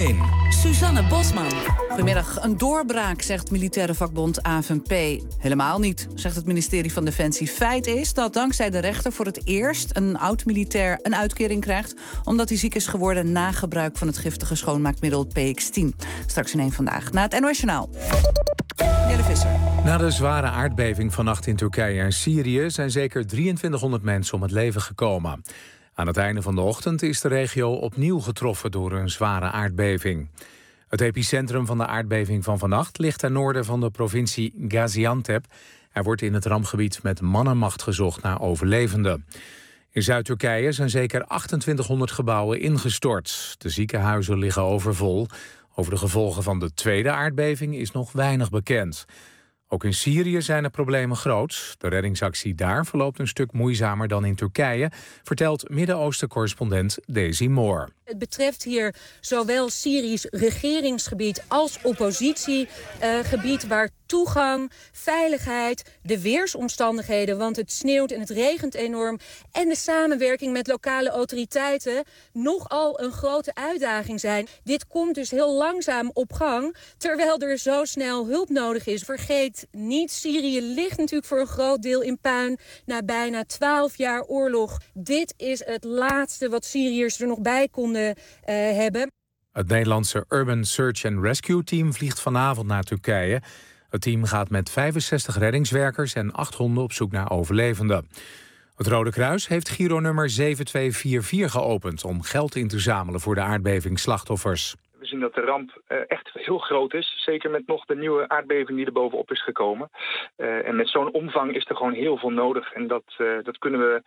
1. Suzanne Bosman. Goedemiddag. Een doorbraak, zegt militaire vakbond AFNP. Helemaal niet, zegt het ministerie van Defensie. Feit is dat dankzij de rechter voor het eerst een oud-militair een uitkering krijgt, omdat hij ziek is geworden na gebruik van het giftige schoonmaakmiddel PX10. Straks in 1 vandaag. Na het NOS Journaal. Jelle Visser. Na de zware aardbeving vannacht in Turkije en Syrië zijn zeker 2300 mensen om het leven gekomen. Aan het einde van de ochtend is de regio opnieuw getroffen door een zware aardbeving. Het epicentrum van de aardbeving van vannacht ligt ten noorden van de provincie Gaziantep. Er wordt in het rampgebied met mannenmacht gezocht naar overlevenden. In Zuid-Turkije zijn zeker 2800 gebouwen ingestort. De ziekenhuizen liggen overvol. Over de gevolgen van de tweede aardbeving is nog weinig bekend. Ook in Syrië zijn de problemen groot. De reddingsactie daar verloopt een stuk moeizamer dan in Turkije, vertelt Midden-Oosten-correspondent Daisy Moore. Het betreft hier zowel Syrisch regeringsgebied als oppositiegebied, waar toegang, veiligheid, de weersomstandigheden, want het sneeuwt en het regent enorm, en de samenwerking met lokale autoriteiten nogal een grote uitdaging zijn. Dit komt dus heel langzaam op gang, terwijl er zo snel hulp nodig is. Vergeet niet, Syrië ligt natuurlijk voor een groot deel in puin na bijna 12 jaar oorlog. Dit is het laatste wat Syriërs er nog bij konden hebben. Het Nederlandse Urban Search and Rescue Team vliegt vanavond naar Turkije. Het team gaat met 65 reddingswerkers en 8 honden op zoek naar overlevenden. Het Rode Kruis heeft Giro-nummer 7244 geopend om geld in te zamelen voor de aardbevingsslachtoffers. We zien dat de ramp echt heel groot is. Zeker met nog de nieuwe aardbeving die er bovenop is gekomen. En met zo'n omvang is er gewoon heel veel nodig. En dat kunnen we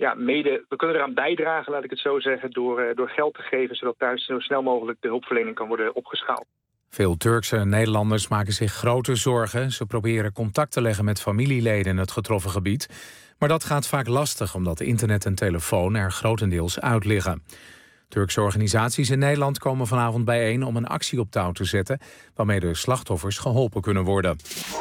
we kunnen eraan bijdragen, laat ik het zo zeggen, door geld te geven, zodat thuis zo snel mogelijk de hulpverlening kan worden opgeschaald. Veel Turkse Nederlanders maken zich grote zorgen. Ze proberen contact te leggen met familieleden in het getroffen gebied. Maar dat gaat vaak lastig, omdat internet en telefoon er grotendeels uit liggen. Turkse organisaties in Nederland komen vanavond bijeen om een actie op touw te zetten, waarmee de slachtoffers geholpen kunnen worden.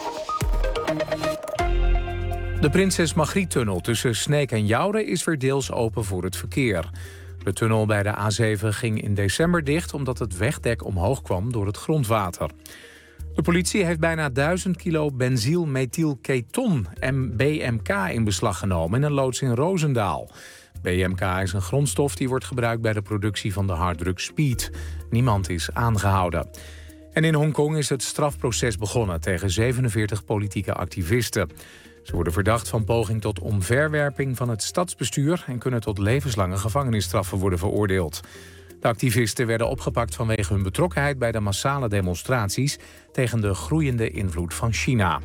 De Prinses Margriet-tunnel tussen Sneek en Joure is weer deels open voor het verkeer. De tunnel bij de A7 ging in december dicht omdat het wegdek omhoog kwam door het grondwater. De politie heeft bijna 1000 kilo benzylmethylketon (BMK) in beslag genomen in een loods in Roosendaal. BMK is een grondstof die wordt gebruikt bij de productie van de harddruk speed. Niemand is aangehouden. En in Hongkong is het strafproces begonnen tegen 47 politieke activisten. Ze worden verdacht van poging tot omverwerping van het stadsbestuur en kunnen tot levenslange gevangenisstraffen worden veroordeeld. De activisten werden opgepakt vanwege hun betrokkenheid bij de massale demonstraties tegen de groeiende invloed van China.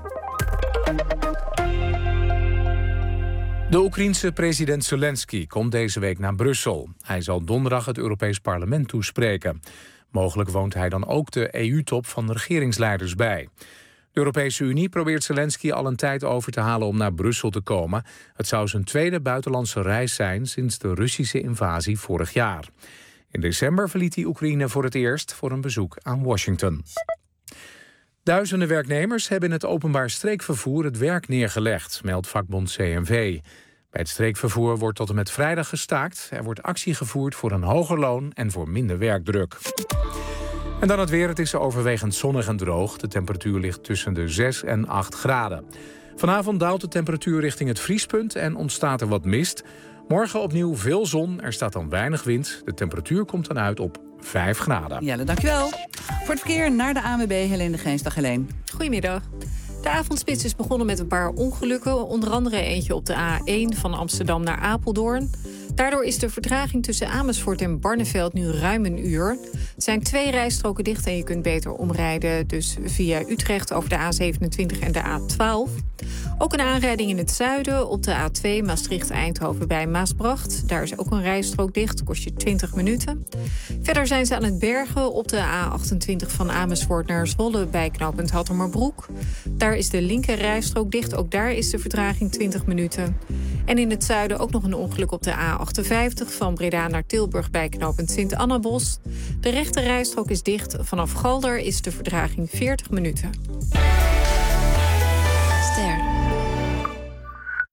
De Oekraïense president Zelensky komt deze week naar Brussel. Hij zal donderdag het Europees Parlement toespreken. Mogelijk woont hij dan ook de EU-top van de regeringsleiders bij. De Europese Unie probeert Zelensky al een tijd over te halen om naar Brussel te komen. Het zou zijn tweede buitenlandse reis zijn sinds de Russische invasie vorig jaar. In december verliet hij Oekraïne voor het eerst voor een bezoek aan Washington. Duizenden werknemers hebben in het openbaar streekvervoer het werk neergelegd, meldt vakbond CNV. Bij het streekvervoer wordt tot en met vrijdag gestaakt. Er wordt actie gevoerd voor een hoger loon en voor minder werkdruk. En dan het weer. Het is overwegend zonnig en droog. De temperatuur ligt tussen de 6 en 8 graden. Vanavond daalt de temperatuur richting het vriespunt en ontstaat er wat mist. Morgen opnieuw veel zon, er staat dan weinig wind. De temperatuur komt dan uit op 5 graden. Jelle, dankjewel. Voor het verkeer naar de ANWB, Helene de Geens. Dag Helene. Goedemiddag. De avondspits is begonnen met een paar ongelukken. Onder andere eentje op de A1 van Amsterdam naar Apeldoorn. Daardoor is de vertraging tussen Amersfoort en Barneveld nu ruim een uur. Er zijn 2 rijstroken dicht en je kunt beter omrijden. Dus via Utrecht over de A27 en de A12. Ook een aanrijding in het zuiden op de A2 Maastricht-Eindhoven bij Maasbracht. Daar is ook een rijstrook dicht, kost je 20 minuten. Verder zijn ze aan het bergen op de A28 van Amersfoort naar Zwolle bij knooppunt Hattemerbroek. Daar is de linker rijstrook dicht, ook daar is de vertraging 20 minuten. En in het zuiden ook nog een ongeluk op de A58 van Breda naar Tilburg bij knooppunt Sint-Annabos. De rechter rijstrook is dicht. Vanaf Galder is de vertraging 40 minuten.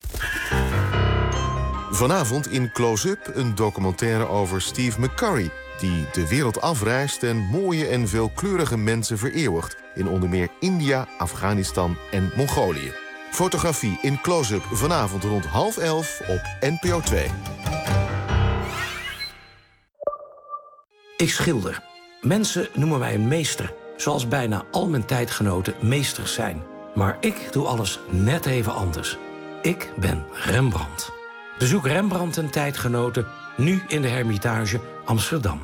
Vanavond in Close-Up een documentaire over Steve McCurry. die de wereld afreist en mooie en veelkleurige mensen vereeuwigt in onder meer India, Afghanistan en Mongolië. Fotografie in close-up vanavond rond 10:30 op NPO 2. Ik schilder. Mensen noemen mij een meester, zoals bijna al mijn tijdgenoten meesters zijn. Maar ik doe alles net even anders. Ik ben Rembrandt. Bezoek Rembrandt en tijdgenoten nu in de Hermitage Amsterdam.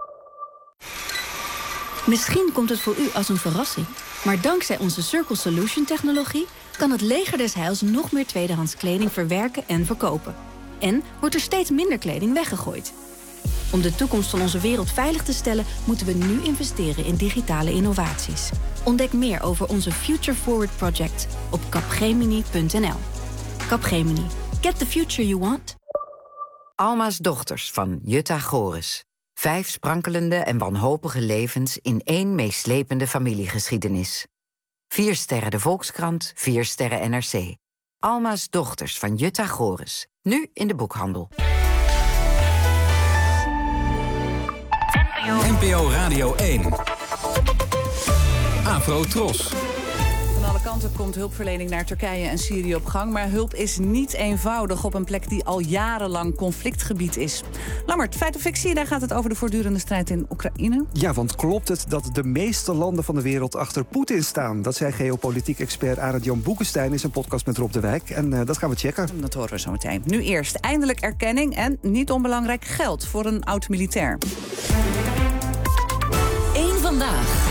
Misschien komt het voor u als een verrassing, maar dankzij onze Circle Solution technologie kan het leger des heils nog meer tweedehands kleding verwerken en verkopen. En wordt er steeds minder kleding weggegooid. Om de toekomst van onze wereld veilig te stellen, moeten we nu investeren in digitale innovaties. Ontdek meer over onze Future Forward Project op capgemini.nl. Capgemini. Get the future you want. Alma's dochters van Jutta Goris. 5 sprankelende en wanhopige levens in 1 meeslepende familiegeschiedenis. 4 sterren de Volkskrant, 4 sterren NRC. Alma's dochters van Jutta Goris. Nu in de boekhandel. NPO Radio 1. Afro Tros. Van alle kanten komt hulpverlening naar Turkije en Syrië op gang. Maar hulp is niet eenvoudig op een plek die al jarenlang conflictgebied is. Lammert, feit of fictie, daar gaat het over de voortdurende strijd in Oekraïne. Ja, want klopt het dat de meeste landen van de wereld achter Poetin staan? Dat zei geopolitiek expert Arend-Jan Boekenstein in zijn podcast met Rob de Wijk. En dat gaan we checken. Dat horen we zo meteen. Nu eerst eindelijk erkenning en niet onbelangrijk geld voor een oud-militair. Eén vandaag.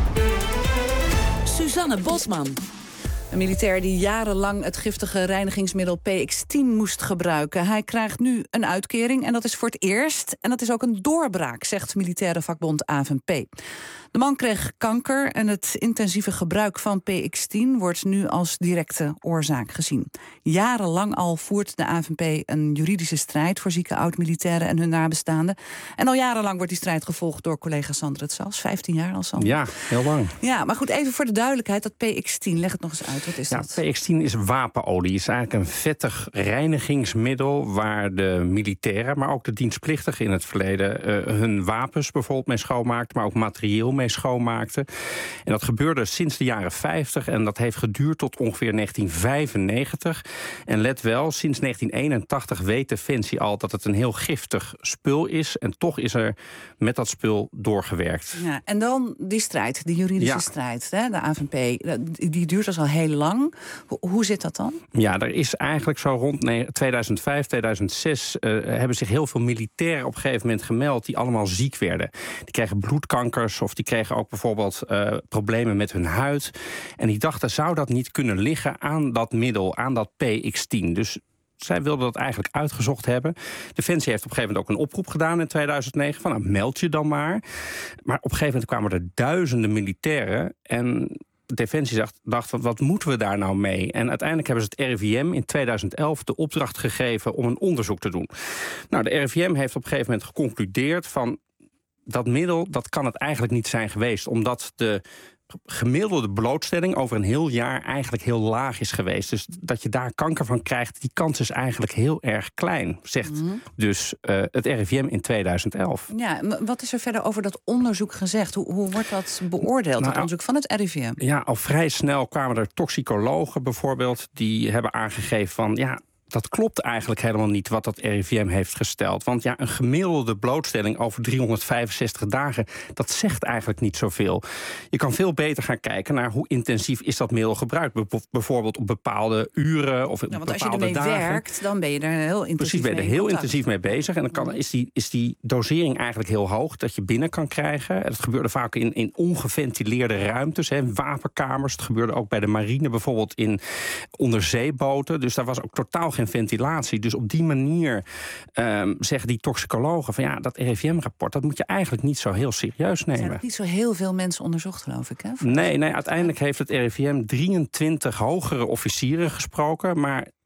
Suzanne Bosman. Een militair die jarenlang het giftige reinigingsmiddel PX10 moest gebruiken. Hij krijgt nu een uitkering en dat is voor het eerst. En dat is ook een doorbraak, zegt militaire vakbond AFNP. De man kreeg kanker en het intensieve gebruik van PX10 wordt nu als directe oorzaak gezien. Jarenlang al voert de AFNP een juridische strijd voor zieke oud-militairen en hun nabestaanden. En al jarenlang wordt die strijd gevolgd door collega Sander het Sals. 15 jaar al, Sander. Ja, heel lang. Ja, maar goed, even voor de duidelijkheid, dat PX10, leg het nog eens uit. Wat is dat? PX10 is wapenolie. Het is eigenlijk een vettig reinigingsmiddel waar de militairen, maar ook de dienstplichtigen in het verleden hun wapens bijvoorbeeld mee schoonmaakten, maar ook materieel mee schoonmaakten. En dat gebeurde sinds de jaren 50 en dat heeft geduurd tot ongeveer 1995. En let wel, sinds 1981 weet Defensie al dat het een heel giftig spul is en toch is er met dat spul doorgewerkt. Ja, en dan die strijd, die juridische strijd, hè, de AFNP, die duurt dus al heel lang. Hoe zit dat dan? Ja, er is eigenlijk zo rond 2005, 2006 hebben zich heel veel militairen op een gegeven moment gemeld die allemaal ziek werden. Die kregen bloedkankers of die kregen ook bijvoorbeeld problemen met hun huid. En die dachten, zou dat niet kunnen liggen aan dat middel, aan dat PX10? Dus zij wilden dat eigenlijk uitgezocht hebben. Defensie heeft op een gegeven moment ook een oproep gedaan in 2009. Van, nou, meld je dan maar. Maar op een gegeven moment kwamen er duizenden militairen en Defensie dacht, wat moeten we daar nou mee? En uiteindelijk hebben ze het RIVM in 2011 de opdracht gegeven om een onderzoek te doen. Nou, de RIVM heeft op een gegeven moment geconcludeerd van dat middel, dat kan het eigenlijk niet zijn geweest, omdat de gemiddelde blootstelling over een heel jaar eigenlijk heel laag is geweest. Dus dat je daar kanker van krijgt, die kans is eigenlijk heel erg klein, zegt dus het RIVM in 2011. Ja, wat is er verder over dat onderzoek gezegd? Hoe wordt dat beoordeeld, het onderzoek van het RIVM? Ja, al vrij snel kwamen er toxicologen bijvoorbeeld, die hebben aangegeven van ja, dat klopt eigenlijk helemaal niet wat dat RIVM heeft gesteld. Want ja, een gemiddelde blootstelling over 365 dagen, dat zegt eigenlijk niet zoveel. Je kan veel beter gaan kijken naar hoe intensief is dat middel gebruikt. Bijvoorbeeld op bepaalde uren of op bepaalde dagen. Want als je ermee werkt, dan ben je er heel intensief ben je er heel intensief mee bezig. En dan is die dosering eigenlijk heel hoog dat je binnen kan krijgen. Dat gebeurde vaak in ongeventileerde ruimtes, wapenkamers. Het gebeurde ook bij de marine bijvoorbeeld in onderzeeboten. Dus daar was ook totaal geen ventilatie. Dus op die manier zeggen die toxicologen van ja, dat RIVM-rapport, dat moet je eigenlijk niet zo heel serieus nemen. Er zijn niet zo heel veel mensen onderzocht, geloof ik, hè? Nee, uiteindelijk heeft het RIVM 23 hogere officieren gesproken, maar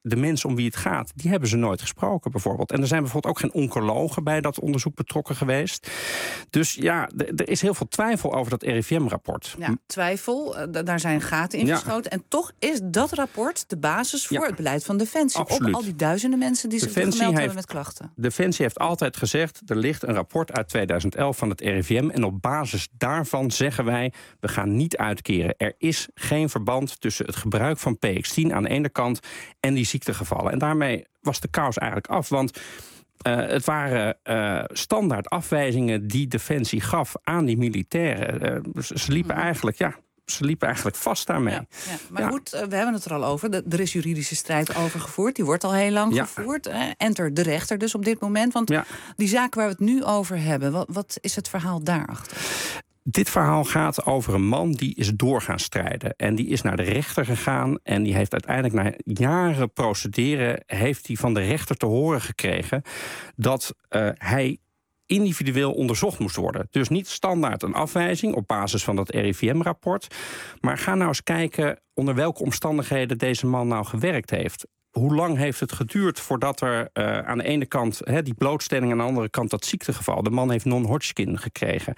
de mensen om wie het gaat, die hebben ze nooit gesproken bijvoorbeeld. En er zijn bijvoorbeeld ook geen oncologen bij dat onderzoek betrokken geweest. Dus ja, er is heel veel twijfel over dat RIVM-rapport. Ja, twijfel, daar zijn gaten in geschoten. En toch is dat rapport de basis voor het beleid van Defensie. Absoluut. Op al die duizenden mensen die zich gemeld hebben met klachten. Defensie heeft altijd gezegd, er ligt een rapport uit 2011 van het RIVM. En op basis daarvan zeggen wij, we gaan niet uitkeren. Er is geen verband tussen het gebruik van PX10 aan de ene kant en die ziektegevallen. En daarmee was de kous eigenlijk af. Want het waren standaard afwijzingen die Defensie gaf aan die militairen. Ze liepen eigenlijk vast daarmee. Ja. Maar goed, we hebben het er al over. Er is juridische strijd over gevoerd. Die wordt al heel lang gevoerd. Enter de rechter dus op dit moment. Want die zaak waar we het nu over hebben, wat is het verhaal daarachter? Dit verhaal gaat over een man die is door gaan strijden. En die is naar de rechter gegaan. En die heeft uiteindelijk na jaren procederen, heeft hij van de rechter te horen gekregen dat hij individueel onderzocht moest worden. Dus niet standaard een afwijzing op basis van dat RIVM-rapport. Maar ga nou eens kijken onder welke omstandigheden deze man nou gewerkt heeft. Hoe lang heeft het geduurd voordat er aan de ene kant die blootstelling, aan de andere kant dat ziektegeval. De man heeft non-Hodgkin gekregen.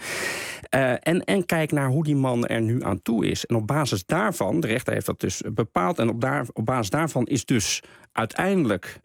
En kijk naar hoe die man er nu aan toe is. En op basis daarvan, de rechter heeft dat dus bepaald, en op basis daarvan is dus uiteindelijk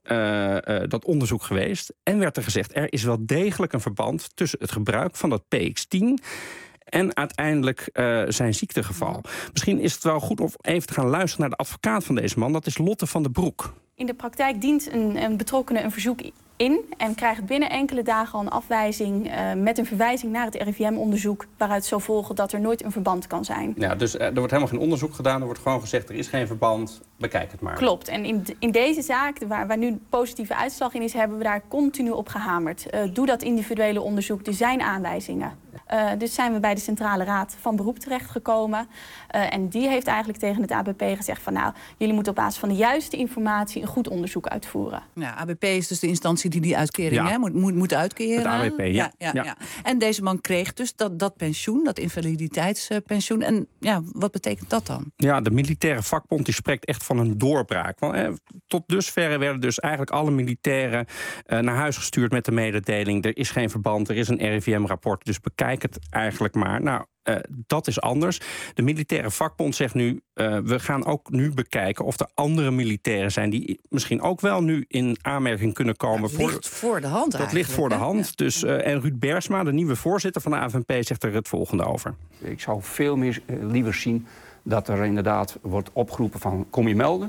dat onderzoek geweest. En werd er gezegd, er is wel degelijk een verband tussen het gebruik van dat PX10 en uiteindelijk zijn ziektegeval. Misschien is het wel goed om even te gaan luisteren naar de advocaat van deze man. Dat is Lotte van den Broek. In de praktijk dient een betrokkene een verzoek in en krijgt binnen enkele dagen al een afwijzing met een verwijzing naar het RIVM-onderzoek, waaruit zou volgen dat er nooit een verband kan zijn. Ja, dus er wordt helemaal geen onderzoek gedaan. Er wordt gewoon gezegd, er is geen verband, bekijk het maar. Klopt. En in deze zaak, waar nu positieve uitslag in is, hebben we daar continu op gehamerd. Doe dat individuele onderzoek, er zijn aanwijzingen. Dus zijn we bij de Centrale Raad van Beroep terechtgekomen. En die heeft eigenlijk tegen het ABP gezegd van, nou, jullie moeten op basis van de juiste informatie een goed onderzoek uitvoeren. Ja, ABP is dus de instantie die uitkering moet uitkeren. Het ABP, ja. En deze man kreeg dus dat pensioen, dat invaliditeitspensioen. En ja, wat betekent dat dan? Ja, de militaire vakbond die spreekt echt van een doorbraak. Want, tot dusverre werden dus eigenlijk alle militairen naar huis gestuurd met de mededeling, er is geen verband, er is een RIVM-rapport, dus bekijk het eigenlijk maar. Nou, dat is anders. De militaire vakbond zegt nu, we gaan ook nu bekijken of er andere militairen zijn die misschien ook wel nu in aanmerking kunnen komen. Dat ligt voor de hand. Dat ligt voor de hand. Dus, en Ruud Bergsma, de nieuwe voorzitter van de AFNP, zegt er het volgende over. Ik zou veel meer liever zien dat er inderdaad wordt opgeroepen van, kom je melden,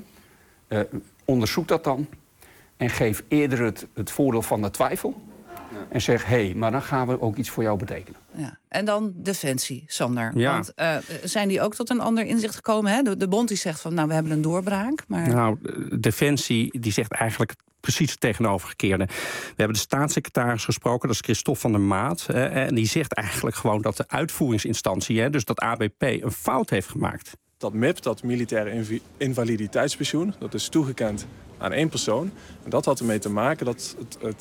onderzoek dat dan en geef eerder het voordeel van de twijfel. En zeg, maar dan gaan we ook iets voor jou betekenen. Ja. En dan Defensie, Sander. Ja. Want zijn die ook tot een ander inzicht gekomen? Hè? De bond die zegt van, nou, we hebben een doorbraak. Maar Nou, Defensie die zegt eigenlijk precies het tegenovergestelde. We hebben de staatssecretaris gesproken, dat is Christophe van der Maat. En die zegt eigenlijk gewoon dat de uitvoeringsinstantie, dus dat ABP, een fout heeft gemaakt. Dat MIP, dat militaire invaliditeitspensioen, dat is toegekend aan één persoon. En dat had ermee te maken dat het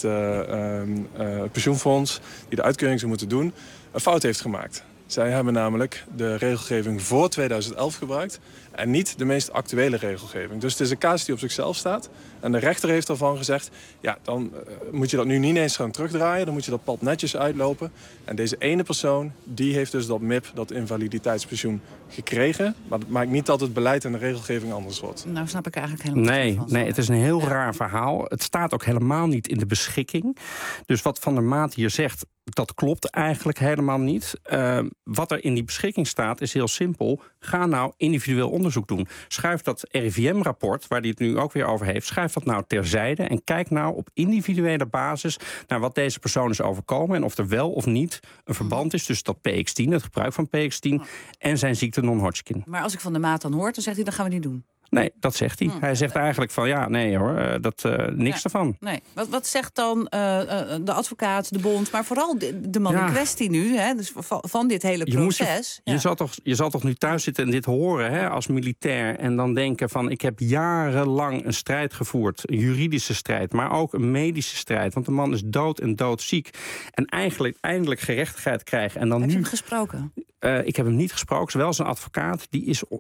pensioenfonds die de uitkering zou moeten doen, een fout heeft gemaakt. Zij hebben namelijk de regelgeving voor 2011 gebruikt en niet de meest actuele regelgeving. Dus het is een casus die op zichzelf staat. En de rechter heeft daarvan gezegd, ja, dan moet je dat nu niet eens gaan terugdraaien. Dan moet je dat pad netjes uitlopen. En deze ene persoon, die heeft dus dat MIP, dat invaliditeitspensioen, gekregen. Maar dat maakt niet dat het beleid en de regelgeving anders wordt. Nou snap ik eigenlijk helemaal niet. Nee, het is een heel raar verhaal. Het staat ook helemaal niet in de beschikking. Dus wat Van der Maat hier zegt, dat klopt eigenlijk helemaal niet. Wat er in die beschikking staat is heel simpel. Ga nou individueel onderzoek doen. Schuif dat RIVM-rapport, waar hij het nu ook weer over heeft, schuif dat nou terzijde en kijk nou op individuele basis naar wat deze persoon is overkomen en of er wel of niet een verband is tussen dat PX10, het gebruik van PX10, en zijn ziekte non-Hodgkin. Maar als ik Van der Maat dan hoor, dan zegt hij, dat gaan we niet doen. Nee, dat zegt hij. Hij zegt eigenlijk van, ja, nee hoor, niks ervan. Nee. Wat zegt dan de advocaat, de bond, maar vooral de man in kwestie nu, hè, dus van dit hele proces? Je zal toch nu thuis zitten en dit horen, hè, als militair, en dan denken van, ik heb jarenlang een strijd gevoerd, een juridische strijd, maar ook een medische strijd, want de man is dood en doodziek. En eindelijk gerechtigheid krijgen. En dan heb je hem gesproken? Ik heb hem niet gesproken, wel zijn advocaat, die is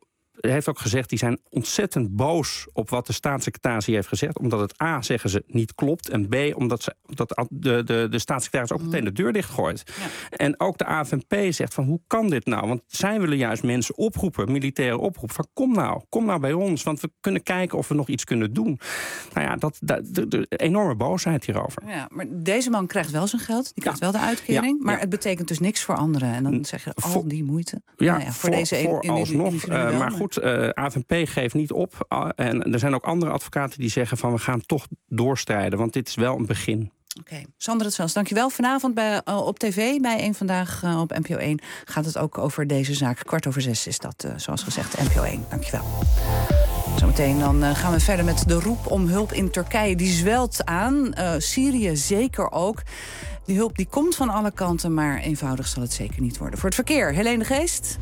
heeft ook gezegd, die zijn ontzettend boos op wat de staatssecretaris hier heeft gezegd. Omdat het A, zeggen ze, niet klopt. En B, omdat de staatssecretaris ook meteen de deur dichtgooit. Ja. En ook de AFNP zegt van, hoe kan dit nou? Want zij willen juist mensen oproepen, militaire oproep. Van kom nou bij ons, want we kunnen kijken of we nog iets kunnen doen. Nou ja, de enorme boosheid hierover. Ja, maar deze man krijgt wel zijn geld, die krijgt wel de uitkering. Maar het betekent dus niks voor anderen. En dan zeg je al die moeite. Voor deze alsnog. Maar goed, AFNP geeft niet op. En er zijn ook andere advocaten die zeggen van, we gaan toch doorstrijden. Want dit is wel een begin. Oké. Sander het Vels, dankjewel. Vanavond op tv bij Eén Vandaag op NPO 1 gaat het ook over deze zaak. 5:15 is dat, zoals gezegd, NPO 1. Dankjewel. Zometeen dan gaan we verder met de roep om hulp in Turkije. Die zwelt aan. Syrië zeker ook. Die hulp die komt van alle kanten, maar eenvoudig zal het zeker niet worden. Voor het verkeer, Helene de Geest.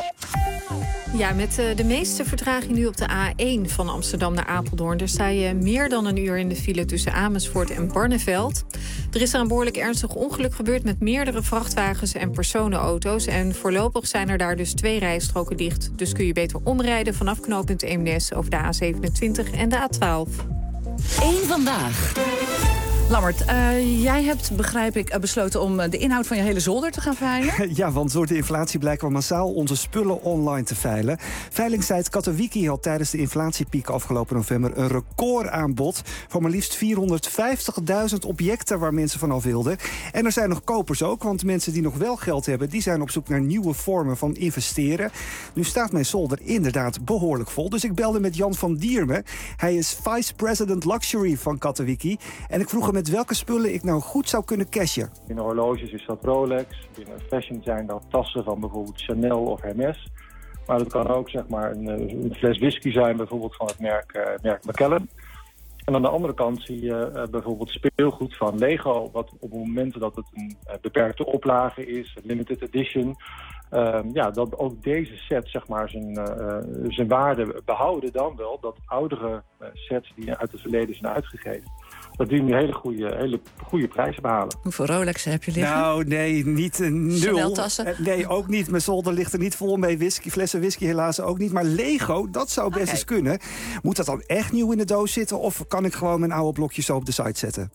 Ja, met de meeste vertraging nu op de A1 van Amsterdam naar Apeldoorn. Daar sta je meer dan een uur in de file tussen Amersfoort en Barneveld. Er is daar een behoorlijk ernstig ongeluk gebeurd met meerdere vrachtwagens en personenauto's. En voorlopig zijn er daar dus 2 rijstroken dicht. Dus kun je beter omrijden vanaf knooppunt Eemnes over de A27 en de A12. Eén Vandaag. Lammert, jij hebt, begrijp ik, besloten om de inhoud van je hele zolder te gaan veilen. Ja, want door de inflatie blijken we massaal onze spullen online te veilen. Veilingsite Katowiki had tijdens de inflatiepiek afgelopen november een recordaanbod van maar liefst 450.000 objecten waar mensen vanaf wilden. En er zijn nog kopers ook, want mensen die nog wel geld hebben, die zijn op zoek naar nieuwe vormen van investeren. Nu staat mijn zolder inderdaad behoorlijk vol, dus ik belde met Jan van Diermen. Hij is Vice President Luxury van Katowiki. En ik vroeg hem met welke spullen ik nou goed zou kunnen cashen. Binnen horloges is dat Rolex. Binnen fashion zijn dat tassen van bijvoorbeeld Chanel of Hermes. Maar dat kan ook zeg maar een fles whisky zijn, bijvoorbeeld van het merk Macallan. En aan de andere kant zie je bijvoorbeeld speelgoed van Lego, wat op het moment dat het een beperkte oplage is, een limited edition, dat ook deze set zeg maar zijn waarde behouden dan wel, dat oudere sets die uit het verleden zijn uitgegeven, dat die nu hele goede prijzen behalen. Hoeveel Rolexen heb je liggen? Nou, nee, niet 0. Chanel-tassen? Nee, ook niet. Mijn zolder ligt er niet vol mee. Flessen whisky helaas ook niet. Maar Lego, dat zou best eens kunnen. Moet dat dan echt nieuw in de doos zitten? Of kan ik gewoon mijn oude blokjes zo op de site zetten?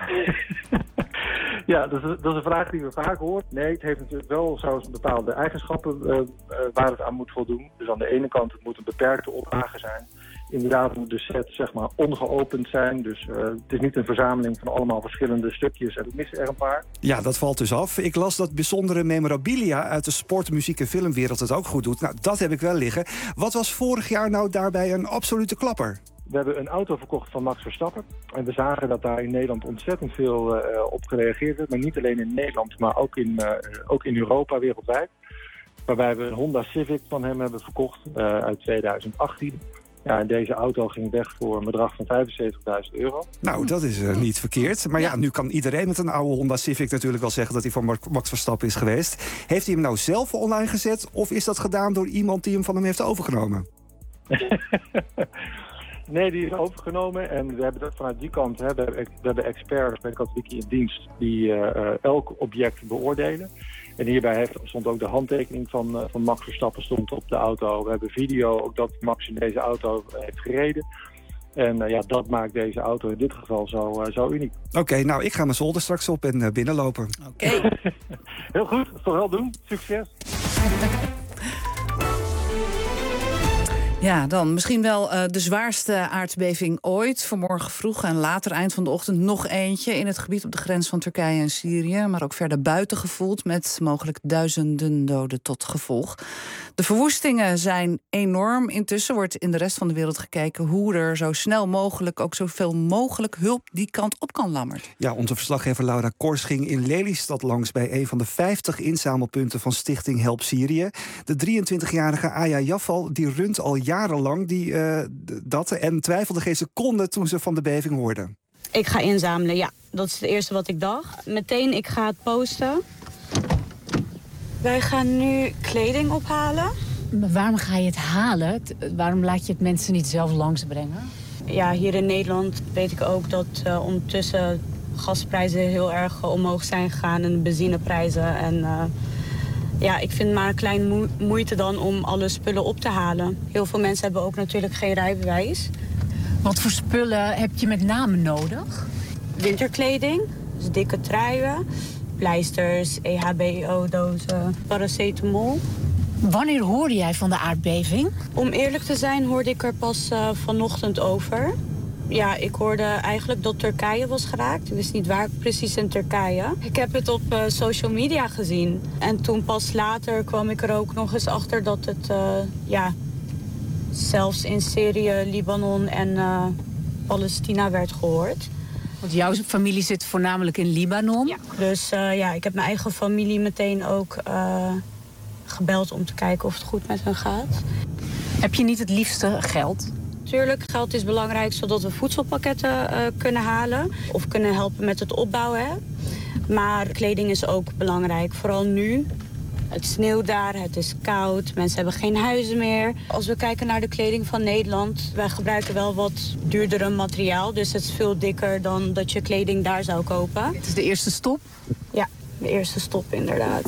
Ja, dat is een vraag die we vaak horen. Nee, het heeft natuurlijk wel zelfs bepaalde eigenschappen waar het aan moet voldoen. Dus aan de ene kant, het moet een beperkte oplage zijn. Inderdaad moet de set zeg maar ongeopend zijn. Dus het is niet een verzameling van allemaal verschillende stukjes en we missen er een paar. Ja, dat valt dus af. Ik las dat bijzondere memorabilia uit de sport, muziek en filmwereld het ook goed doet. Nou, dat heb ik wel liggen. Wat was vorig jaar nou daarbij een absolute klapper? We hebben een auto verkocht van Max Verstappen. En we zagen dat daar in Nederland ontzettend veel op gereageerd werd. Maar niet alleen in Nederland, maar ook in Europa wereldwijd. Waarbij we een Honda Civic van hem hebben verkocht uit 2018. Ja, en deze auto ging weg voor een bedrag van €75.000. Nou, dat is niet verkeerd. Maar ja, nu kan iedereen met een oude Honda Civic natuurlijk wel zeggen dat hij van Max Verstappen is geweest. Heeft hij hem nou zelf online gezet of is dat gedaan door iemand die hem van hem heeft overgenomen? Nee, die is overgenomen en we hebben dat vanuit die kant. We hebben experts bij Katowiki in dienst die elk object beoordelen. En hierbij stond ook de handtekening van Max Verstappen stond op de auto. We hebben video, ook dat Max in deze auto heeft gereden. En dat maakt deze auto in dit geval zo uniek. Oké, nou ik ga mijn zolder straks op en binnenlopen. Oké. Heel goed, dat toch wel doen. Succes. Ja, dan misschien wel de zwaarste aardbeving ooit. Vanmorgen vroeg en later eind van de ochtend nog eentje in het gebied op de grens van Turkije en Syrië. Maar ook verder buiten gevoeld met mogelijk duizenden doden tot gevolg. De verwoestingen zijn enorm. Intussen wordt in de rest van de wereld gekeken hoe er zo snel mogelijk ook zoveel mogelijk hulp die kant op kan, Lammert. Ja, onze verslaggever Laura Kors ging in Lelystad langs bij een van de 50 inzamelpunten van Stichting Help Syrië. De 23-jarige Aya Jafal die runt al jarenlang dat en twijfelde geen seconde toen ze van de beving hoorde. Ik ga inzamelen, ja. Dat is het eerste wat ik dacht. Meteen, ik ga het posten. Wij gaan nu kleding ophalen. Maar waarom ga je het halen? Waarom laat je het mensen niet zelf langsbrengen? Ja, hier in Nederland weet ik ook dat ondertussen gasprijzen heel erg omhoog zijn gegaan en benzineprijzen. En Ja, ik vind maar een kleine moeite dan om alle spullen op te halen. Heel veel mensen hebben ook natuurlijk geen rijbewijs. Wat voor spullen heb je met name nodig? Winterkleding, dus dikke truien, pleisters, EHBO-dozen, paracetamol. Wanneer hoorde jij van de aardbeving? Om eerlijk te zijn hoorde ik er pas vanochtend over. Ja, ik hoorde eigenlijk dat Turkije was geraakt. Ik wist niet waar precies in Turkije. Ik heb het op social media gezien. En toen pas later kwam ik er ook nog eens achter dat het zelfs in Syrië, Libanon en Palestina werd gehoord. Want jouw familie zit voornamelijk in Libanon. Ja. Dus ik heb mijn eigen familie meteen ook gebeld om te kijken of het goed met hen gaat. Heb je niet het liefste geld? Tuurlijk, geld is belangrijk zodat we voedselpakketten kunnen halen. Of kunnen helpen met het opbouwen. Hè. Maar kleding is ook belangrijk, vooral nu. Het sneeuwt daar, het is koud, mensen hebben geen huizen meer. Als we kijken naar de kleding van Nederland, wij gebruiken wel wat duurdere materiaal. Dus het is veel dikker dan dat je kleding daar zou kopen. Het is de eerste stop? Ja, de eerste stop inderdaad.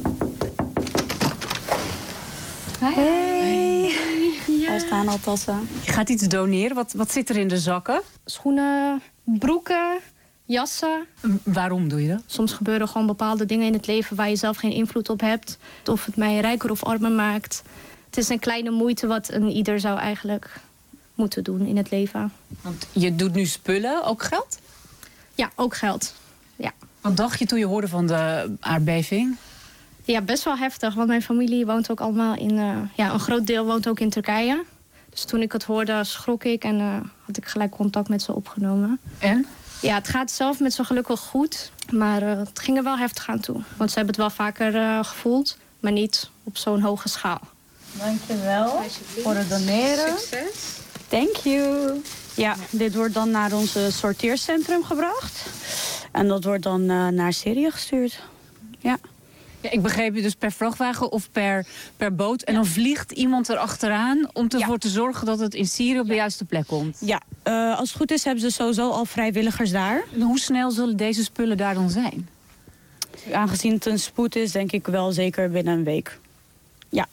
Hey. Ja. Daar staan al tassen. Je gaat iets doneren. Wat zit er in de zakken? Schoenen, broeken, jassen. Waarom doe je dat? Soms gebeuren gewoon bepaalde dingen in het leven waar je zelf geen invloed op hebt. Of het mij rijker of armer maakt. Het is een kleine moeite wat een ieder zou eigenlijk moeten doen in het leven. Want je doet nu spullen, ook geld? Ja, ook geld. Ja. Wat dacht je toen je hoorde van de aardbeving? Ja, best wel heftig, want mijn familie woont ook allemaal in... een groot deel woont ook in Turkije. Dus toen ik het hoorde, schrok ik en had ik gelijk contact met ze opgenomen. En? Ja, het gaat zelf met ze gelukkig goed, maar het ging er wel heftig aan toe. Want ze hebben het wel vaker gevoeld, maar niet op zo'n hoge schaal. Dankjewel voor het doneren. Succes. Thank you. Ja, dit wordt dan naar ons sorteercentrum gebracht. En dat wordt dan naar Syrië gestuurd. Ja. Ja, ik begreep je dus per vrachtwagen of per boot. En dan vliegt iemand erachteraan om ervoor te zorgen dat het in Syrië op de juiste plek komt. Ja, als het goed is hebben ze sowieso al vrijwilligers daar. En hoe snel zullen deze spullen daar dan zijn? Aangezien het een spoed is, denk ik wel zeker binnen een week. Ja,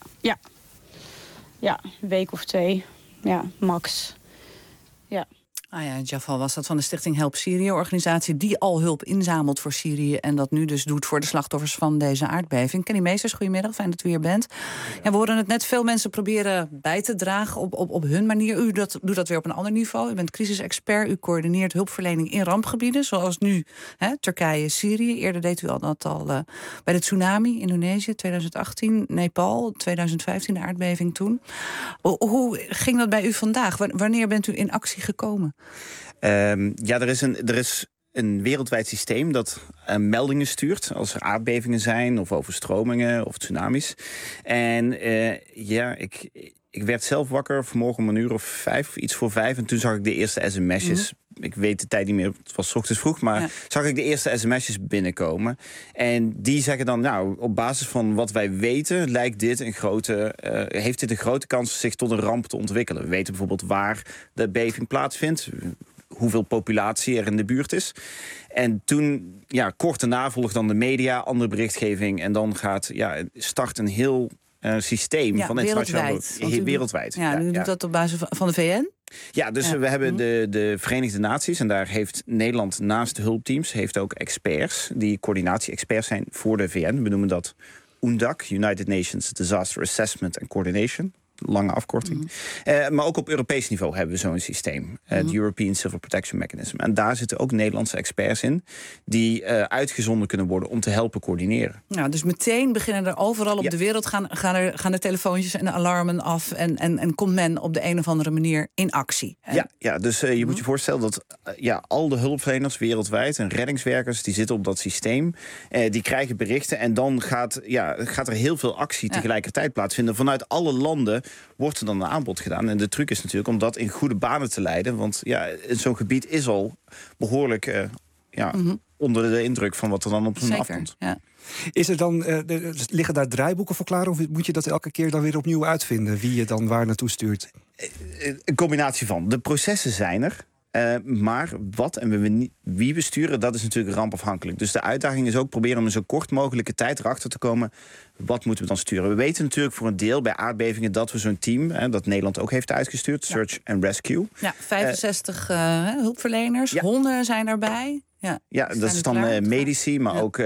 een week of 2. Ja, max. Ja. Ah ja, Jafal was dat van de stichting Help Syrië, organisatie die al hulp inzamelt voor Syrië en dat nu dus doet voor de slachtoffers van deze aardbeving. Kenny Meesters, goedemiddag, fijn dat u hier bent. Ja, we horen het net, veel mensen proberen bij te dragen op hun manier. U doet dat weer op een ander niveau. U bent crisisexpert, u coördineert hulpverlening in rampgebieden, zoals nu Turkije, Syrië. Eerder deed u dat al bij de tsunami, Indonesië, 2018, Nepal, 2015, de aardbeving toen. Hoe ging dat bij u vandaag? Wanneer bent u in actie gekomen? Er is een wereldwijd systeem dat meldingen stuurt als er aardbevingen zijn of overstromingen of tsunamis. En ik werd zelf wakker vanmorgen om 5:00 of iets voor 5 en toen zag ik de eerste sms'jes. Ik weet de tijd niet meer, het was 's ochtends vroeg, maar zag ik de eerste sms'jes binnenkomen. En die zeggen dan, nou, op basis van wat wij weten, heeft dit een grote kans zich tot een ramp te ontwikkelen. We weten bijvoorbeeld waar de beving plaatsvindt, hoeveel populatie er in de buurt is. En toen, kort daarna volgt dan de media, andere berichtgeving en dan start een heel systeem van wereldwijd. Ja, u doet dat op basis van de VN? Ja, dus we hebben de Verenigde Naties en daar heeft Nederland naast de hulpteams heeft ook experts die coördinatie-experts zijn voor de VN. We noemen dat UNDAC, United Nations Disaster Assessment and Coordination. Lange afkorting. Maar ook op Europees niveau hebben we zo'n systeem. Het European Civil Protection Mechanism. En daar zitten ook Nederlandse experts in die uitgezonden kunnen worden om te helpen coördineren. Nou, dus meteen beginnen er overal op de wereld gaan de telefoontjes en de alarmen af en komt men op de een of andere manier in actie. Dus je moet je voorstellen dat al de hulpverleners wereldwijd en reddingswerkers die zitten op dat systeem, die krijgen berichten en dan gaat er heel veel actie tegelijkertijd plaatsvinden. Vanuit alle landen wordt er dan een aanbod gedaan. En de truc is natuurlijk om dat in goede banen te leiden. Want zo'n gebied is al behoorlijk onder de indruk van wat er dan op hun afkomt. Ja. Is er dan, liggen daar draaiboeken voor klaar? Of moet je dat elke keer dan weer opnieuw uitvinden? Wie je dan waar naartoe stuurt? Een combinatie van. De processen zijn er. Maar wat en wie we sturen, dat is natuurlijk rampafhankelijk. Dus de uitdaging is ook proberen om in zo kort mogelijke tijd erachter te komen, wat moeten we dan sturen? We weten natuurlijk voor een deel bij aardbevingen dat we zo'n team, dat Nederland ook heeft uitgestuurd, Search and Rescue. Ja, 65 hulpverleners, honden zijn daarbij. Ja, dat is dan medici, maar ook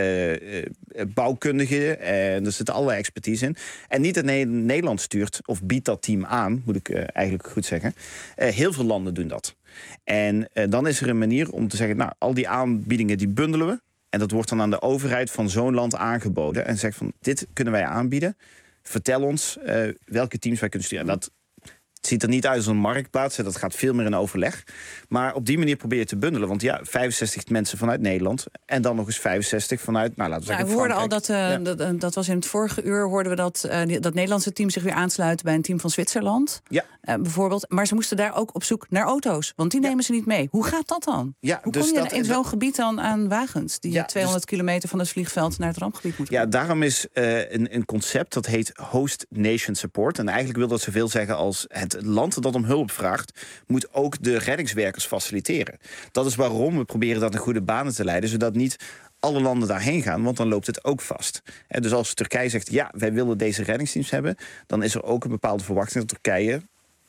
bouwkundigen. Er zit allerlei expertise in. En niet dat Nederland stuurt of biedt dat team aan, moet ik eigenlijk goed zeggen. Heel veel landen doen dat. En dan is er een manier om te zeggen, nou, al die aanbiedingen die bundelen we. En dat wordt dan aan de overheid van zo'n land aangeboden. En zegt van, dit kunnen wij aanbieden. Vertel ons welke teams wij kunnen sturen. En dat ziet er niet uit als een marktplaats. Dat gaat veel meer in overleg. Maar op die manier probeer je te bundelen. Want 65 mensen vanuit Nederland. En dan nog eens 65 vanuit, nou, laten we zeggen, we hoorden al dat was in het vorige uur, hoorden we dat Nederlandse team zich weer aansluit bij een team van Zwitserland. Ja. Bijvoorbeeld. Maar ze moesten daar ook op zoek naar auto's. Want die nemen ze niet mee. Hoe gaat dat dan? Ja, hoe dus kom je in zo'n gebied dan aan wagens die 200 kilometer van het vliegveld naar het rampgebied moeten komen? Ja, daarom is een concept dat heet Host Nation Support. En eigenlijk wil dat zoveel zeggen als het land dat om hulp vraagt, moet ook de reddingswerkers faciliteren. Dat is waarom we proberen dat in goede banen te leiden, zodat niet alle landen daarheen gaan, want dan loopt het ook vast. Dus als Turkije zegt, ja, wij willen deze reddingsteams hebben, dan is er ook een bepaalde verwachting dat Turkije